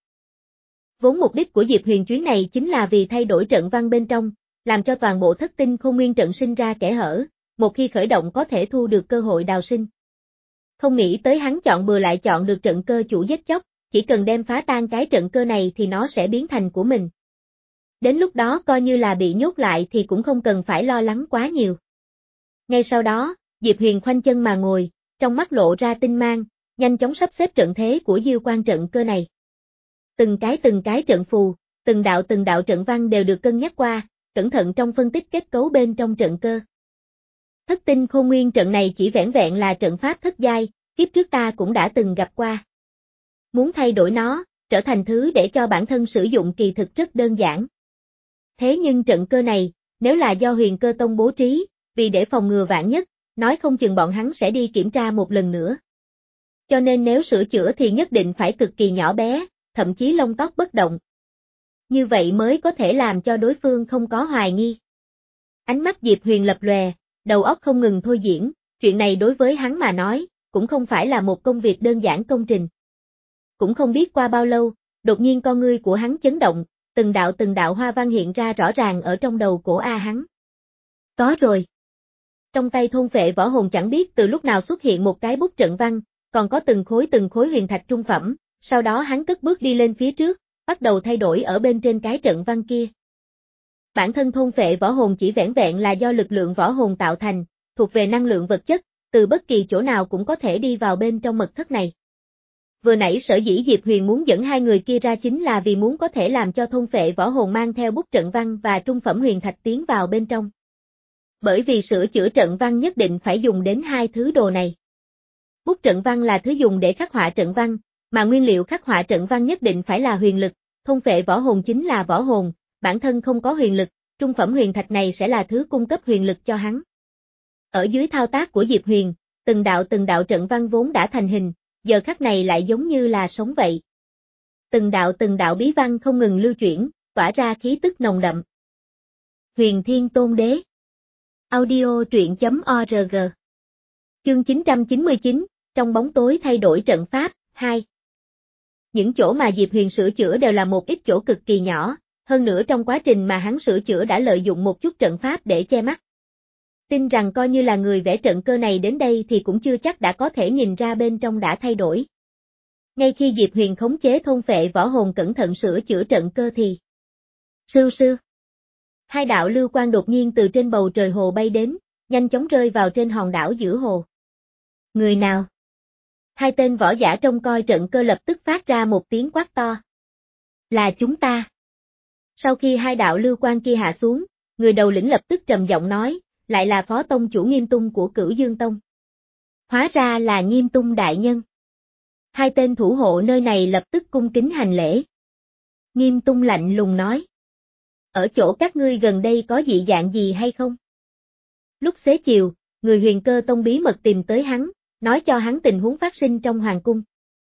Vốn mục đích của Diệp Huyền chuyến này chính là vì thay đổi trận văn bên trong, làm cho toàn bộ Thất Tinh Khôn Nguyên trận sinh ra kẽ hở, một khi khởi động có thể thu được cơ hội đào sinh. Không nghĩ tới hắn chọn bừa lại chọn được trận cơ chủ giết chóc, chỉ cần đem phá tan cái trận cơ này thì nó sẽ biến thành của mình. Đến lúc đó coi như là bị nhốt lại thì cũng không cần phải lo lắng quá nhiều. Ngay sau đó, Diệp Huyền khoanh chân mà ngồi, trong mắt lộ ra tinh mang, nhanh chóng sắp xếp trận thế của diêu quan trận cơ này. Từng cái từng cái trận phù, từng đạo từng đạo trận văn đều được cân nhắc qua, cẩn thận trong phân tích kết cấu bên trong trận cơ. Thất Tinh Khôn Nguyên trận này chỉ vẻn vẹn là trận pháp thất giai, kiếp trước ta cũng đã từng gặp qua. Muốn thay đổi nó, trở thành thứ để cho bản thân sử dụng kỳ thực rất đơn giản. Thế nhưng trận cơ này, nếu là do Huyền Cơ Tông bố trí, vì để phòng ngừa vạn nhất, nói không chừng bọn hắn sẽ đi kiểm tra một lần nữa. Cho nên nếu sửa chữa thì nhất định phải cực kỳ nhỏ bé, thậm chí lông tóc bất động. Như vậy mới có thể làm cho đối phương không có hoài nghi. Ánh mắt Diệp Huyền lập lòe, đầu óc không ngừng thôi diễn, chuyện này đối với hắn mà nói, cũng không phải là một công việc đơn giản công trình. Cũng không biết qua bao lâu, đột nhiên con ngươi của hắn chấn động, từng đạo từng đạo hoa văn hiện ra rõ ràng ở trong đầu cổ A hắn. Có rồi. Trong tay thôn phệ võ hồn chẳng biết từ lúc nào xuất hiện một cái bút trận văn, còn có từng khối từng khối huyền thạch trung phẩm, sau đó hắn cất bước đi lên phía trước, bắt đầu thay đổi ở bên trên cái trận văn kia. Bản thân thôn phệ võ hồn chỉ vẻn vẹn là do lực lượng võ hồn tạo thành, thuộc về năng lượng vật chất, từ bất kỳ chỗ nào cũng có thể đi vào bên trong mật thất này. Vừa nãy sở dĩ Diệp Huyền muốn dẫn hai người kia ra chính là vì muốn có thể làm cho thôn phệ võ hồn mang theo bút trận văn và trung phẩm huyền thạch tiến vào bên trong. Bởi vì sửa chữa trận văn nhất định phải dùng đến hai thứ đồ này. Bút trận văn là thứ dùng để khắc họa trận văn, mà nguyên liệu khắc họa trận văn nhất định phải là huyền lực, thôn phệ võ hồn chính là võ hồn, bản thân không có huyền lực, trung phẩm huyền thạch này sẽ là thứ cung cấp huyền lực cho hắn. Ở dưới thao tác của Diệp Huyền, từng đạo từng đạo trận văn vốn đã thành hình, giờ khắc này lại giống như là sống vậy. Từng đạo từng đạo bí văn không ngừng lưu chuyển, tỏa ra khí tức nồng đậm. Huyền Thiên Tôn Đế. Audio truyện chấm org. Chương chín trăm chín mươi chín, trong bóng tối thay đổi trận pháp, hai. Những chỗ mà Diệp Huyền sửa chữa đều là một ít chỗ cực kỳ nhỏ, hơn nữa trong quá trình mà hắn sửa chữa đã lợi dụng một chút trận pháp để che mắt. Tin rằng coi như là người vẽ trận cơ này đến đây thì cũng chưa chắc đã có thể nhìn ra bên trong đã thay đổi. Ngay khi Diệp Huyền khống chế thôn phệ võ hồn cẩn thận sửa chữa trận cơ thì sưu sưu. Hai đạo lưu quang đột nhiên từ trên bầu trời hồ bay đến, nhanh chóng rơi vào trên hòn đảo giữa hồ. Người nào? Hai tên võ giả trông coi trận cơ lập tức phát ra một tiếng quát to. Là chúng ta. Sau khi hai đạo lưu quang kia hạ xuống, người đầu lĩnh lập tức trầm giọng nói, lại là phó tông chủ Nghiêm Tung của Cửu Dương Tông. Hóa ra là Nghiêm Tung đại nhân. Hai tên thủ hộ nơi này lập tức cung kính hành lễ. Nghiêm Tung lạnh lùng nói. Ở chỗ các ngươi gần đây có dị dạng gì hay không? Lúc xế chiều, người Huyền Cơ Tông bí mật tìm tới hắn, nói cho hắn tình huống phát sinh trong hoàng cung.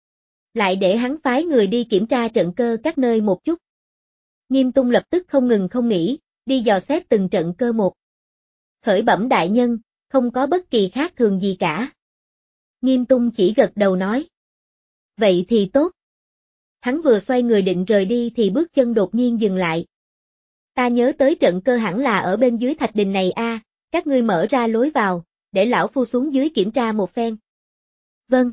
Lại để hắn phái người đi kiểm tra trận cơ các nơi một chút. Nghiêm Tung lập tức không ngừng không nghỉ, đi dò xét từng trận cơ một. Khởi bẩm đại nhân, không có bất kỳ khác thường gì cả. Nghiêm Tung chỉ gật đầu nói. Vậy thì tốt. Hắn vừa xoay người định rời đi thì bước chân đột nhiên dừng lại. Ta nhớ tới trận cơ hẳn là ở bên dưới thạch đình này a, các ngươi mở ra lối vào, để lão phu xuống dưới kiểm tra một phen. Vâng.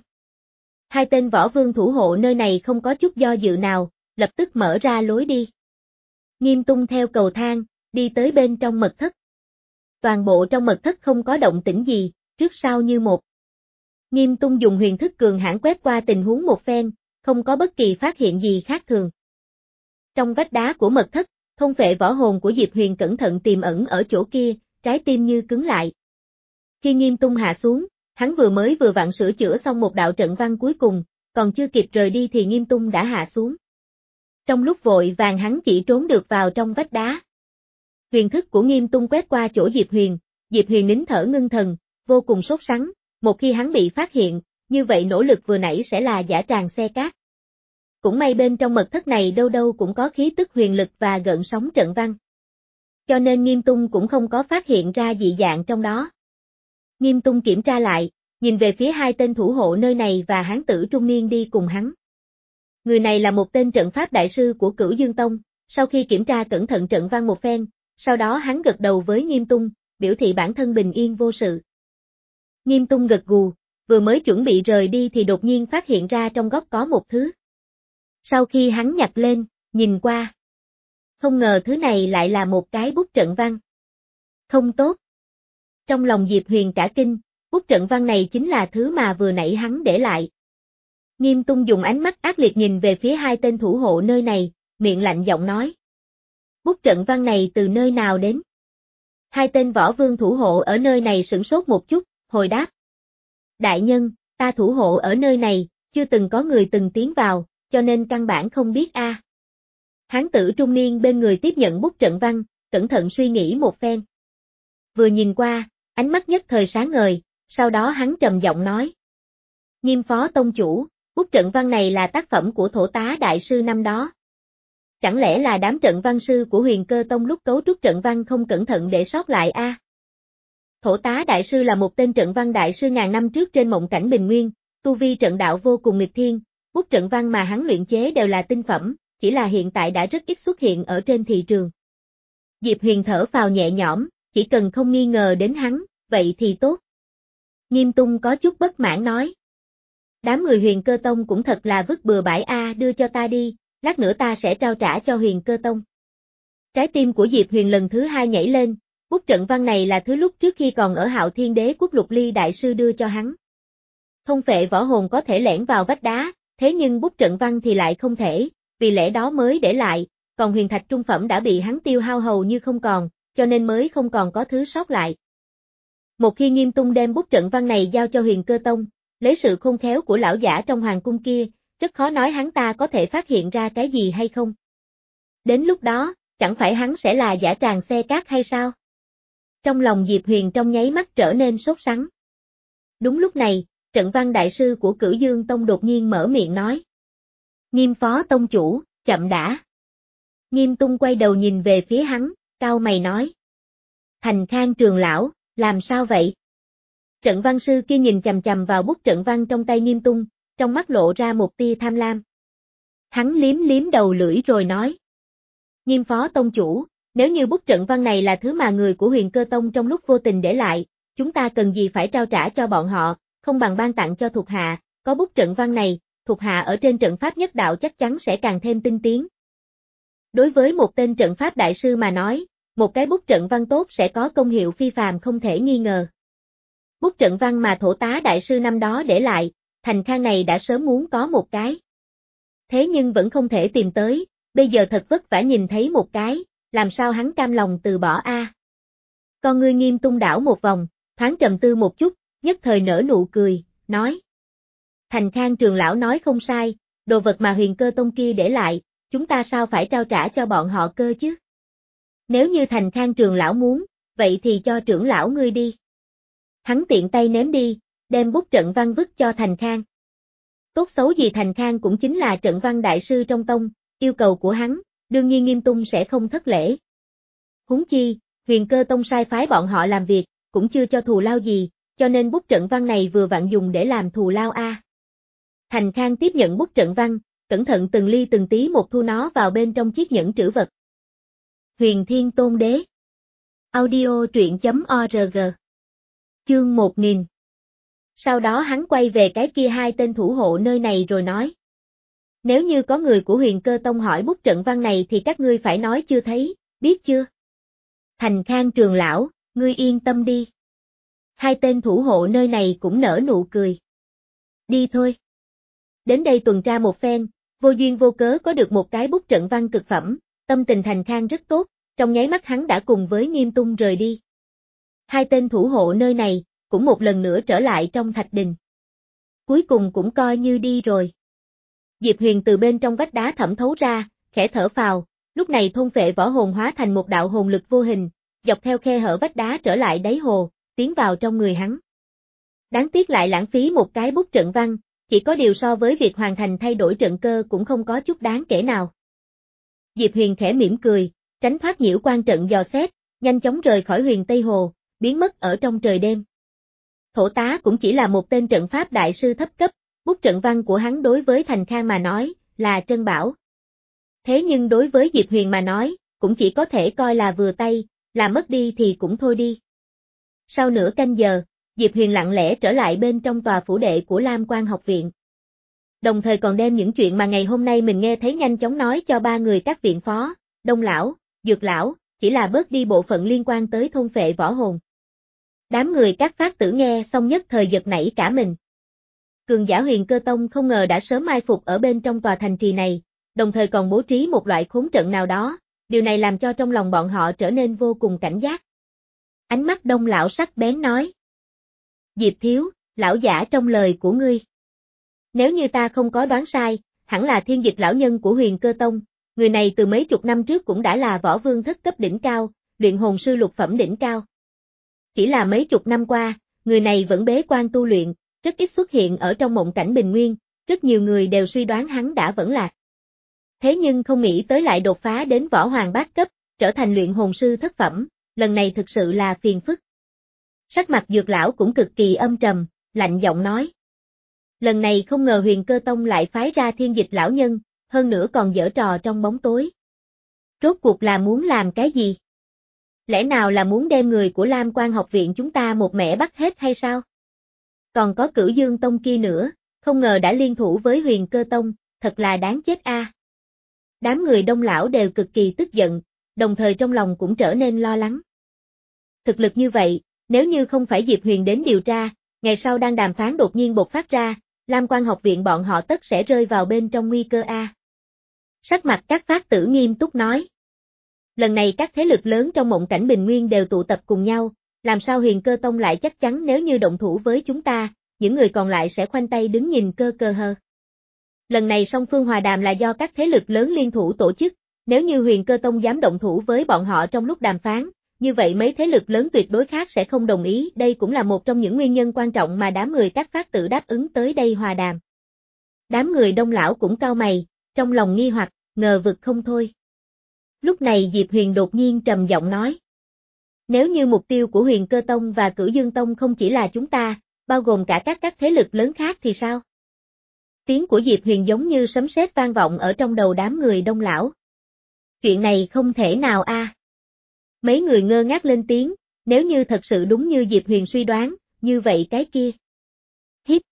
Hai tên võ vương thủ hộ nơi này không có chút do dự nào, lập tức mở ra lối đi. Nghiêm Tung theo cầu thang, đi tới bên trong mật thất. Toàn bộ trong mật thất không có động tĩnh gì, trước sau như một. Nghiêm Tung dùng huyền thức cường hãn quét qua tình huống một phen, không có bất kỳ phát hiện gì khác thường. Trong vách đá của mật thất, thôn phệ võ hồn của Diệp Huyền cẩn thận tiềm ẩn ở chỗ kia, trái tim như cứng lại. Khi Nghiêm Tung hạ xuống, hắn vừa mới vừa vặn sửa chữa xong một đạo trận văn cuối cùng, còn chưa kịp rời đi thì Nghiêm Tung đã hạ xuống. Trong lúc vội vàng hắn chỉ trốn được vào trong vách đá. Huyền thức của Nghiêm Tung quét qua chỗ Diệp Huyền, Diệp Huyền nín thở ngưng thần, vô cùng sốt sắng, một khi hắn bị phát hiện, như vậy nỗ lực vừa nãy sẽ là giả tràng xe cát. Cũng may bên trong mật thất này đâu đâu cũng có khí tức huyền lực và gợn sóng trận văn. Cho nên Nghiêm Tung cũng không có phát hiện ra dị dạng trong đó. Nghiêm Tung kiểm tra lại, nhìn về phía hai tên thủ hộ nơi này và hán tử trung niên đi cùng hắn. Người này là một tên trận pháp đại sư của Cửu Dương Tông, sau khi kiểm tra cẩn thận trận văn một phen, sau đó hắn gật đầu với Nghiêm Tung, biểu thị bản thân bình yên vô sự. Nghiêm Tung gật gù, vừa mới chuẩn bị rời đi thì đột nhiên phát hiện ra trong góc có một thứ. Sau khi hắn nhặt lên, nhìn qua. Không ngờ thứ này lại là một cái bút trận văn. Không tốt. Trong lòng Diệp Huyền cả kinh, bút trận văn này chính là thứ mà vừa nãy hắn để lại. Nghiêm Tung dùng ánh mắt ác liệt nhìn về phía hai tên thủ hộ nơi này, miệng lạnh giọng nói. Bút trận văn này từ nơi nào đến? Hai tên võ vương thủ hộ ở nơi này sửng sốt một chút, hồi đáp. Đại nhân, ta thủ hộ ở nơi này, chưa từng có người từng tiến vào, cho nên căn bản không biết a. À. Hán tử trung niên bên người tiếp nhận bút trận văn, cẩn thận suy nghĩ một phen. Vừa nhìn qua, ánh mắt nhất thời sáng ngời, sau đó hắn trầm giọng nói. Nghiêm phó tông chủ, bút trận văn này là tác phẩm của thổ tá đại sư năm đó. Chẳng lẽ là đám trận văn sư của Huyền Cơ Tông lúc cấu trúc trận văn không cẩn thận để sót lại a? À? Thổ tá đại sư là một tên trận văn đại sư ngàn năm trước trên mộng cảnh bình nguyên, tu vi trận đạo vô cùng nghịch thiên, bút trận văn mà hắn luyện chế đều là tinh phẩm, chỉ là hiện tại đã rất ít xuất hiện ở trên thị trường. Diệp Huyền thở phào nhẹ nhõm, chỉ cần không nghi ngờ đến hắn, vậy thì tốt. Nghiêm Tung có chút bất mãn nói. Đám người Huyền Cơ Tông cũng thật là vứt bừa bãi a, đưa cho ta đi, lát nữa ta sẽ trao trả cho Huyền Cơ Tông. Trái tim của Diệp Huyền lần thứ hai nhảy lên, bút trận văn này là thứ lúc trước khi còn ở Hạo Thiên Đế Quốc Lục Ly đại sư đưa cho hắn. Thôn phệ võ hồn có thể lẻn vào vách đá, thế nhưng bút trận văn thì lại không thể, vì lẽ đó mới để lại, còn huyền thạch trung phẩm đã bị hắn tiêu hao hầu như không còn, cho nên mới không còn có thứ sót lại. Một khi Nghiêm Tung đem bút trận văn này giao cho Huyền Cơ Tông, lấy sự khôn khéo của lão giả trong hoàng cung kia, rất khó nói hắn ta có thể phát hiện ra cái gì hay không. Đến lúc đó, chẳng phải hắn sẽ là giả tràng xe cát hay sao? Trong lòng Diệp Huyền trong nháy mắt trở nên sốt sắng. Đúng lúc này, trận văn đại sư của Cửu Dương Tông đột nhiên mở miệng nói. Nghiêm phó tông chủ, chậm đã. Nghiêm Tung quay đầu nhìn về phía hắn, cau mày nói. Thành Khang trường lão, làm sao vậy? Trận văn sư kia nhìn chằm chằm vào bút trận văn trong tay Nghiêm Tung, trong mắt lộ ra một tia tham lam. Hắn liếm liếm đầu lưỡi rồi nói. Nghiêm phó tông chủ, Nếu như bút trận văn này là thứ mà người của Huyền Cơ Tông trong lúc vô tình để lại, chúng ta cần gì phải trao trả cho bọn họ, không bằng ban tặng cho thuộc hạ, có bút trận văn này, thuộc hạ ở trên trận pháp nhất đạo chắc chắn sẽ càng thêm tinh tiến. Đối với một tên trận pháp đại sư mà nói, một cái bút trận văn tốt sẽ có công hiệu phi phàm không thể nghi ngờ. Bút trận văn mà Thổ Tá đại sư năm đó để lại, Thành Khang này đã sớm muốn có một cái. Thế nhưng vẫn không thể tìm tới, bây giờ thật vất vả nhìn thấy một cái, làm sao hắn cam lòng từ bỏ a? À? Con ngươi Nghiêm tung đảo một vòng, thoáng trầm tư một chút, nhất thời nở nụ cười, nói. Thành Khang trường lão nói không sai, đồ vật mà Huyền Cơ Tông kia để lại, chúng ta sao phải trao trả cho bọn họ cơ chứ? Nếu như Thành Khang trường lão muốn, vậy thì cho trưởng lão ngươi đi. Hắn tiện tay ném đi, đem bút trận văn vứt cho Thành Khang. Tốt xấu gì Thành Khang cũng chính là trận văn đại sư trong tông, yêu cầu của hắn, đương nhiên Nghiêm Tung sẽ không thất lễ. Huống chi, Huyền Cơ Tông sai phái bọn họ làm việc, cũng chưa cho thù lao gì, cho nên bút trận văn này vừa vặn dùng để làm thù lao a. À. Thành Khang tiếp nhận bút trận văn, cẩn thận từng ly từng tí một thu nó vào bên trong chiếc nhẫn trữ vật. Huyền Thiên Tôn Đế. Audio truyện chấm org. Chương một nghìn. Sau đó hắn quay về cái kia hai tên thủ hộ nơi này rồi nói. Nếu như có người của Huyền Cơ Tông hỏi bút trận văn này thì các ngươi phải nói chưa thấy, biết chưa? Thành Khang trường lão, ngươi yên tâm đi. Hai tên thủ hộ nơi này cũng nở nụ cười. Đi thôi. Đến đây tuần tra một phen, vô duyên vô cớ có được một cái bút trận văn cực phẩm, tâm tình Thành Khang rất tốt, trong nháy mắt hắn đã cùng với Nghiêm Tung rời đi. Hai tên thủ hộ nơi này, cũng một lần nữa trở lại trong thạch đình. Cuối cùng cũng coi như đi rồi. Diệp Huyền từ bên trong vách đá thẩm thấu ra, khẽ thở phào, lúc này thôn phệ võ hồn hóa thành một đạo hồn lực vô hình, dọc theo khe hở vách đá trở lại đáy hồ, tiến vào trong người hắn. Đáng tiếc lại lãng phí một cái bút trận văn, chỉ có điều so với việc hoàn thành thay đổi trận cơ cũng không có chút đáng kể nào. Diệp Huyền khẽ mỉm cười, tránh thoát nhiễu quan trận dò xét, nhanh chóng rời khỏi Huyền Tây Hồ, biến mất ở trong trời đêm. Thổ Tá cũng chỉ là một tên trận pháp đại sư thấp cấp, bút trận văn của hắn đối với Thành Khang mà nói, là trân bảo. Thế nhưng đối với Diệp Huyền mà nói, cũng chỉ có thể coi là vừa tay, là mất đi thì cũng thôi đi. Sau nửa canh giờ, Diệp Huyền lặng lẽ trở lại bên trong tòa phủ đệ của Lam Quan học viện. Đồng thời còn đem những chuyện mà ngày hôm nay mình nghe thấy nhanh chóng nói cho ba người các viện phó, Đông Lão, Dược Lão, chỉ là bớt đi bộ phận liên quan tới thôn phệ võ hồn. Đám người các phát tử nghe xong nhất thời giật nảy cả mình. Cường giả Huyền Cơ Tông không ngờ đã sớm mai phục ở bên trong tòa thành trì này, đồng thời còn bố trí một loại khốn trận nào đó, điều này làm cho trong lòng bọn họ trở nên vô cùng cảnh giác. Ánh mắt Đông Lão sắc bén nói. Diệp Thiếu, lão giả trong lời của ngươi. Nếu như ta không có đoán sai, hẳn là Thiên Dịch lão nhân của Huyền Cơ Tông, người này từ mấy chục năm trước cũng đã là võ vương thất cấp đỉnh cao, luyện hồn sư lục phẩm đỉnh cao. Chỉ là mấy chục năm qua, người này vẫn bế quan tu luyện, rất ít xuất hiện ở trong mộng cảnh bình nguyên, rất nhiều người đều suy đoán hắn đã vẫn lạc. Thế nhưng không nghĩ tới lại đột phá đến võ hoàng bát cấp, trở thành luyện hồn sư thất phẩm, lần này thực sự là phiền phức. Sắc mặt Dược lão cũng cực kỳ âm trầm, lạnh giọng nói. Lần này không ngờ Huyền Cơ Tông lại phái ra Thiên Dịch lão nhân, hơn nữa còn giở trò trong bóng tối. Rốt cuộc là muốn làm cái gì? Lẽ nào là muốn đem người của Lam Quan học viện chúng ta một mẻ bắt hết hay sao? Còn có Cửu Dương Tông kia nữa, không ngờ đã liên thủ với Huyền Cơ Tông, thật là đáng chết a. À. Đám người Đông lão đều cực kỳ tức giận, đồng thời trong lòng cũng trở nên lo lắng. Thực lực như vậy, nếu như không phải Diệp Huyền đến điều tra, ngày sau đang đàm phán đột nhiên bộc phát ra, Lam Quan học viện bọn họ tất sẽ rơi vào bên trong nguy cơ a. À. Sắc mặt các phát tử nghiêm túc nói. Lần này các thế lực lớn trong mộng cảnh bình nguyên đều tụ tập cùng nhau, làm sao Huyền Cơ Tông lại chắc chắn nếu như động thủ với chúng ta, những người còn lại sẽ khoanh tay đứng nhìn cơ cơ hơ. Lần này song phương hòa đàm là do các thế lực lớn liên thủ tổ chức, nếu như Huyền Cơ Tông dám động thủ với bọn họ trong lúc đàm phán, như vậy mấy thế lực lớn tuyệt đối khác sẽ không đồng ý, đây cũng là một trong những nguyên nhân quan trọng mà đám người các phát tử đáp ứng tới đây hòa đàm. Đám người Đông lão cũng cau mày, trong lòng nghi hoặc, ngờ vực không thôi. Lúc này Diệp Huyền đột nhiên trầm giọng nói. Nếu như mục tiêu của Huyền Cơ Tông và Cửu Dương Tông không chỉ là chúng ta, bao gồm cả các các thế lực lớn khác thì sao? Tiếng của Diệp Huyền giống như sấm sét vang vọng ở trong đầu đám người Đông lão. Chuyện này không thể nào a. À. Mấy người ngơ ngác lên tiếng, nếu như thật sự đúng như Diệp Huyền suy đoán, như vậy cái kia. Hít.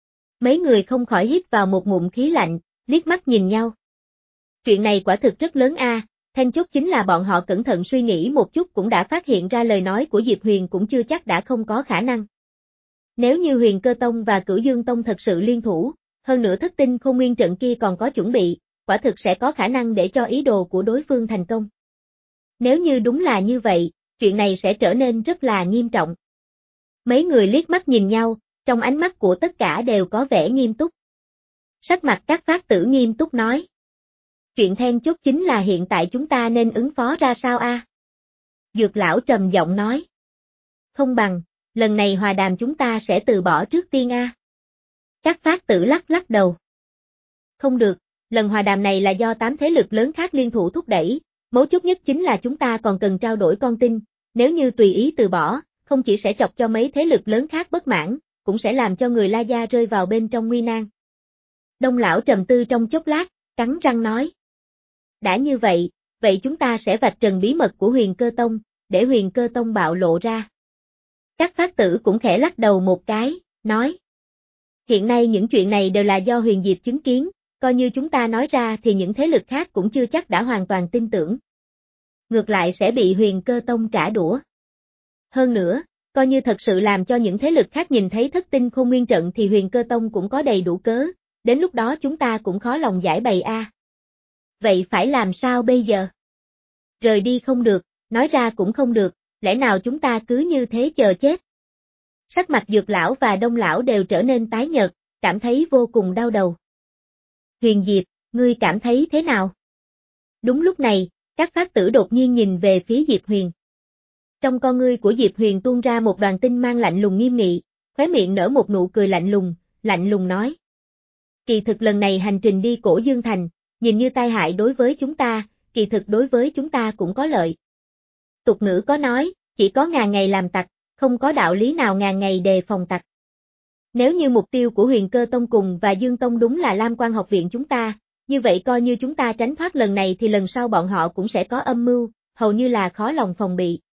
Mấy người không khỏi hít vào một ngụm khí lạnh, liếc mắt nhìn nhau. Chuyện này quả thực rất lớn a, then chốt chính là bọn họ cẩn thận suy nghĩ một chút cũng đã phát hiện ra lời nói của Diệp Huyền cũng chưa chắc đã không có khả năng. Nếu như Huyền Cơ Tông và Cửu Dương Tông thật sự liên thủ, hơn nữa thất tinh khôn nguyên trận kia còn có chuẩn bị, quả thực sẽ có khả năng để cho ý đồ của đối phương thành công. Nếu như đúng là như vậy, chuyện này sẽ trở nên rất là nghiêm trọng. Mấy người liếc mắt nhìn nhau, trong ánh mắt của tất cả đều có vẻ nghiêm túc. Sắc mặt các phát tử nghiêm túc nói. Chuyện then chốt chính là hiện tại chúng ta nên ứng phó ra sao a? Dược lão trầm giọng nói. Không bằng, lần này hòa đàm chúng ta sẽ từ bỏ trước tiên a. Các phát tử lắc lắc đầu. Không được, lần hòa đàm này là do tám thế lực lớn khác liên thủ thúc đẩy, mấu chốt nhất chính là chúng ta còn cần trao đổi con tin, nếu như tùy ý từ bỏ, không chỉ sẽ chọc cho mấy thế lực lớn khác bất mãn, cũng sẽ làm cho người La Gia rơi vào bên trong nguy nan. Đông lão trầm tư trong chốc lát, cắn răng nói. Đã như vậy, vậy chúng ta sẽ vạch trần bí mật của Huyền Cơ Tông, để Huyền Cơ Tông bạo lộ ra. Các phát tử cũng khẽ lắc đầu một cái, nói. Hiện nay những chuyện này đều là do Huyền Diệp chứng kiến, coi như chúng ta nói ra thì những thế lực khác cũng chưa chắc đã hoàn toàn tin tưởng. Ngược lại sẽ bị Huyền Cơ Tông trả đũa. Hơn nữa, coi như thật sự làm cho những thế lực khác nhìn thấy thất tinh khôn nguyên trận thì Huyền Cơ Tông cũng có đầy đủ cớ, đến lúc đó chúng ta cũng khó lòng giải bày a. À. Vậy phải làm sao bây giờ? Rời đi không được, nói ra cũng không được, lẽ nào chúng ta cứ như thế chờ chết? Sắc mặt Dược lão và Đông lão đều trở nên tái nhợt, cảm thấy vô cùng đau đầu. Huyền Diệp, ngươi cảm thấy thế nào? Đúng lúc này, các phát tử đột nhiên nhìn về phía Diệp Huyền. Trong con ngươi của Diệp Huyền tuôn ra một đoàn tinh mang lạnh lùng nghiêm nghị, khóe miệng nở một nụ cười lạnh lùng, lạnh lùng nói. Kỳ thực lần này hành trình đi Cổ Dương Thành, nhìn như tai hại đối với chúng ta, kỳ thực đối với chúng ta cũng có lợi. Tục ngữ có nói, chỉ có ngàn ngày làm tặc, không có đạo lý nào ngàn ngày đề phòng tặc. Nếu như mục tiêu của Huyền Cơ Tông cùng và Dương Tông đúng là Lam Quan học viện chúng ta, như vậy coi như chúng ta tránh thoát lần này thì lần sau bọn họ cũng sẽ có âm mưu, hầu như là khó lòng phòng bị.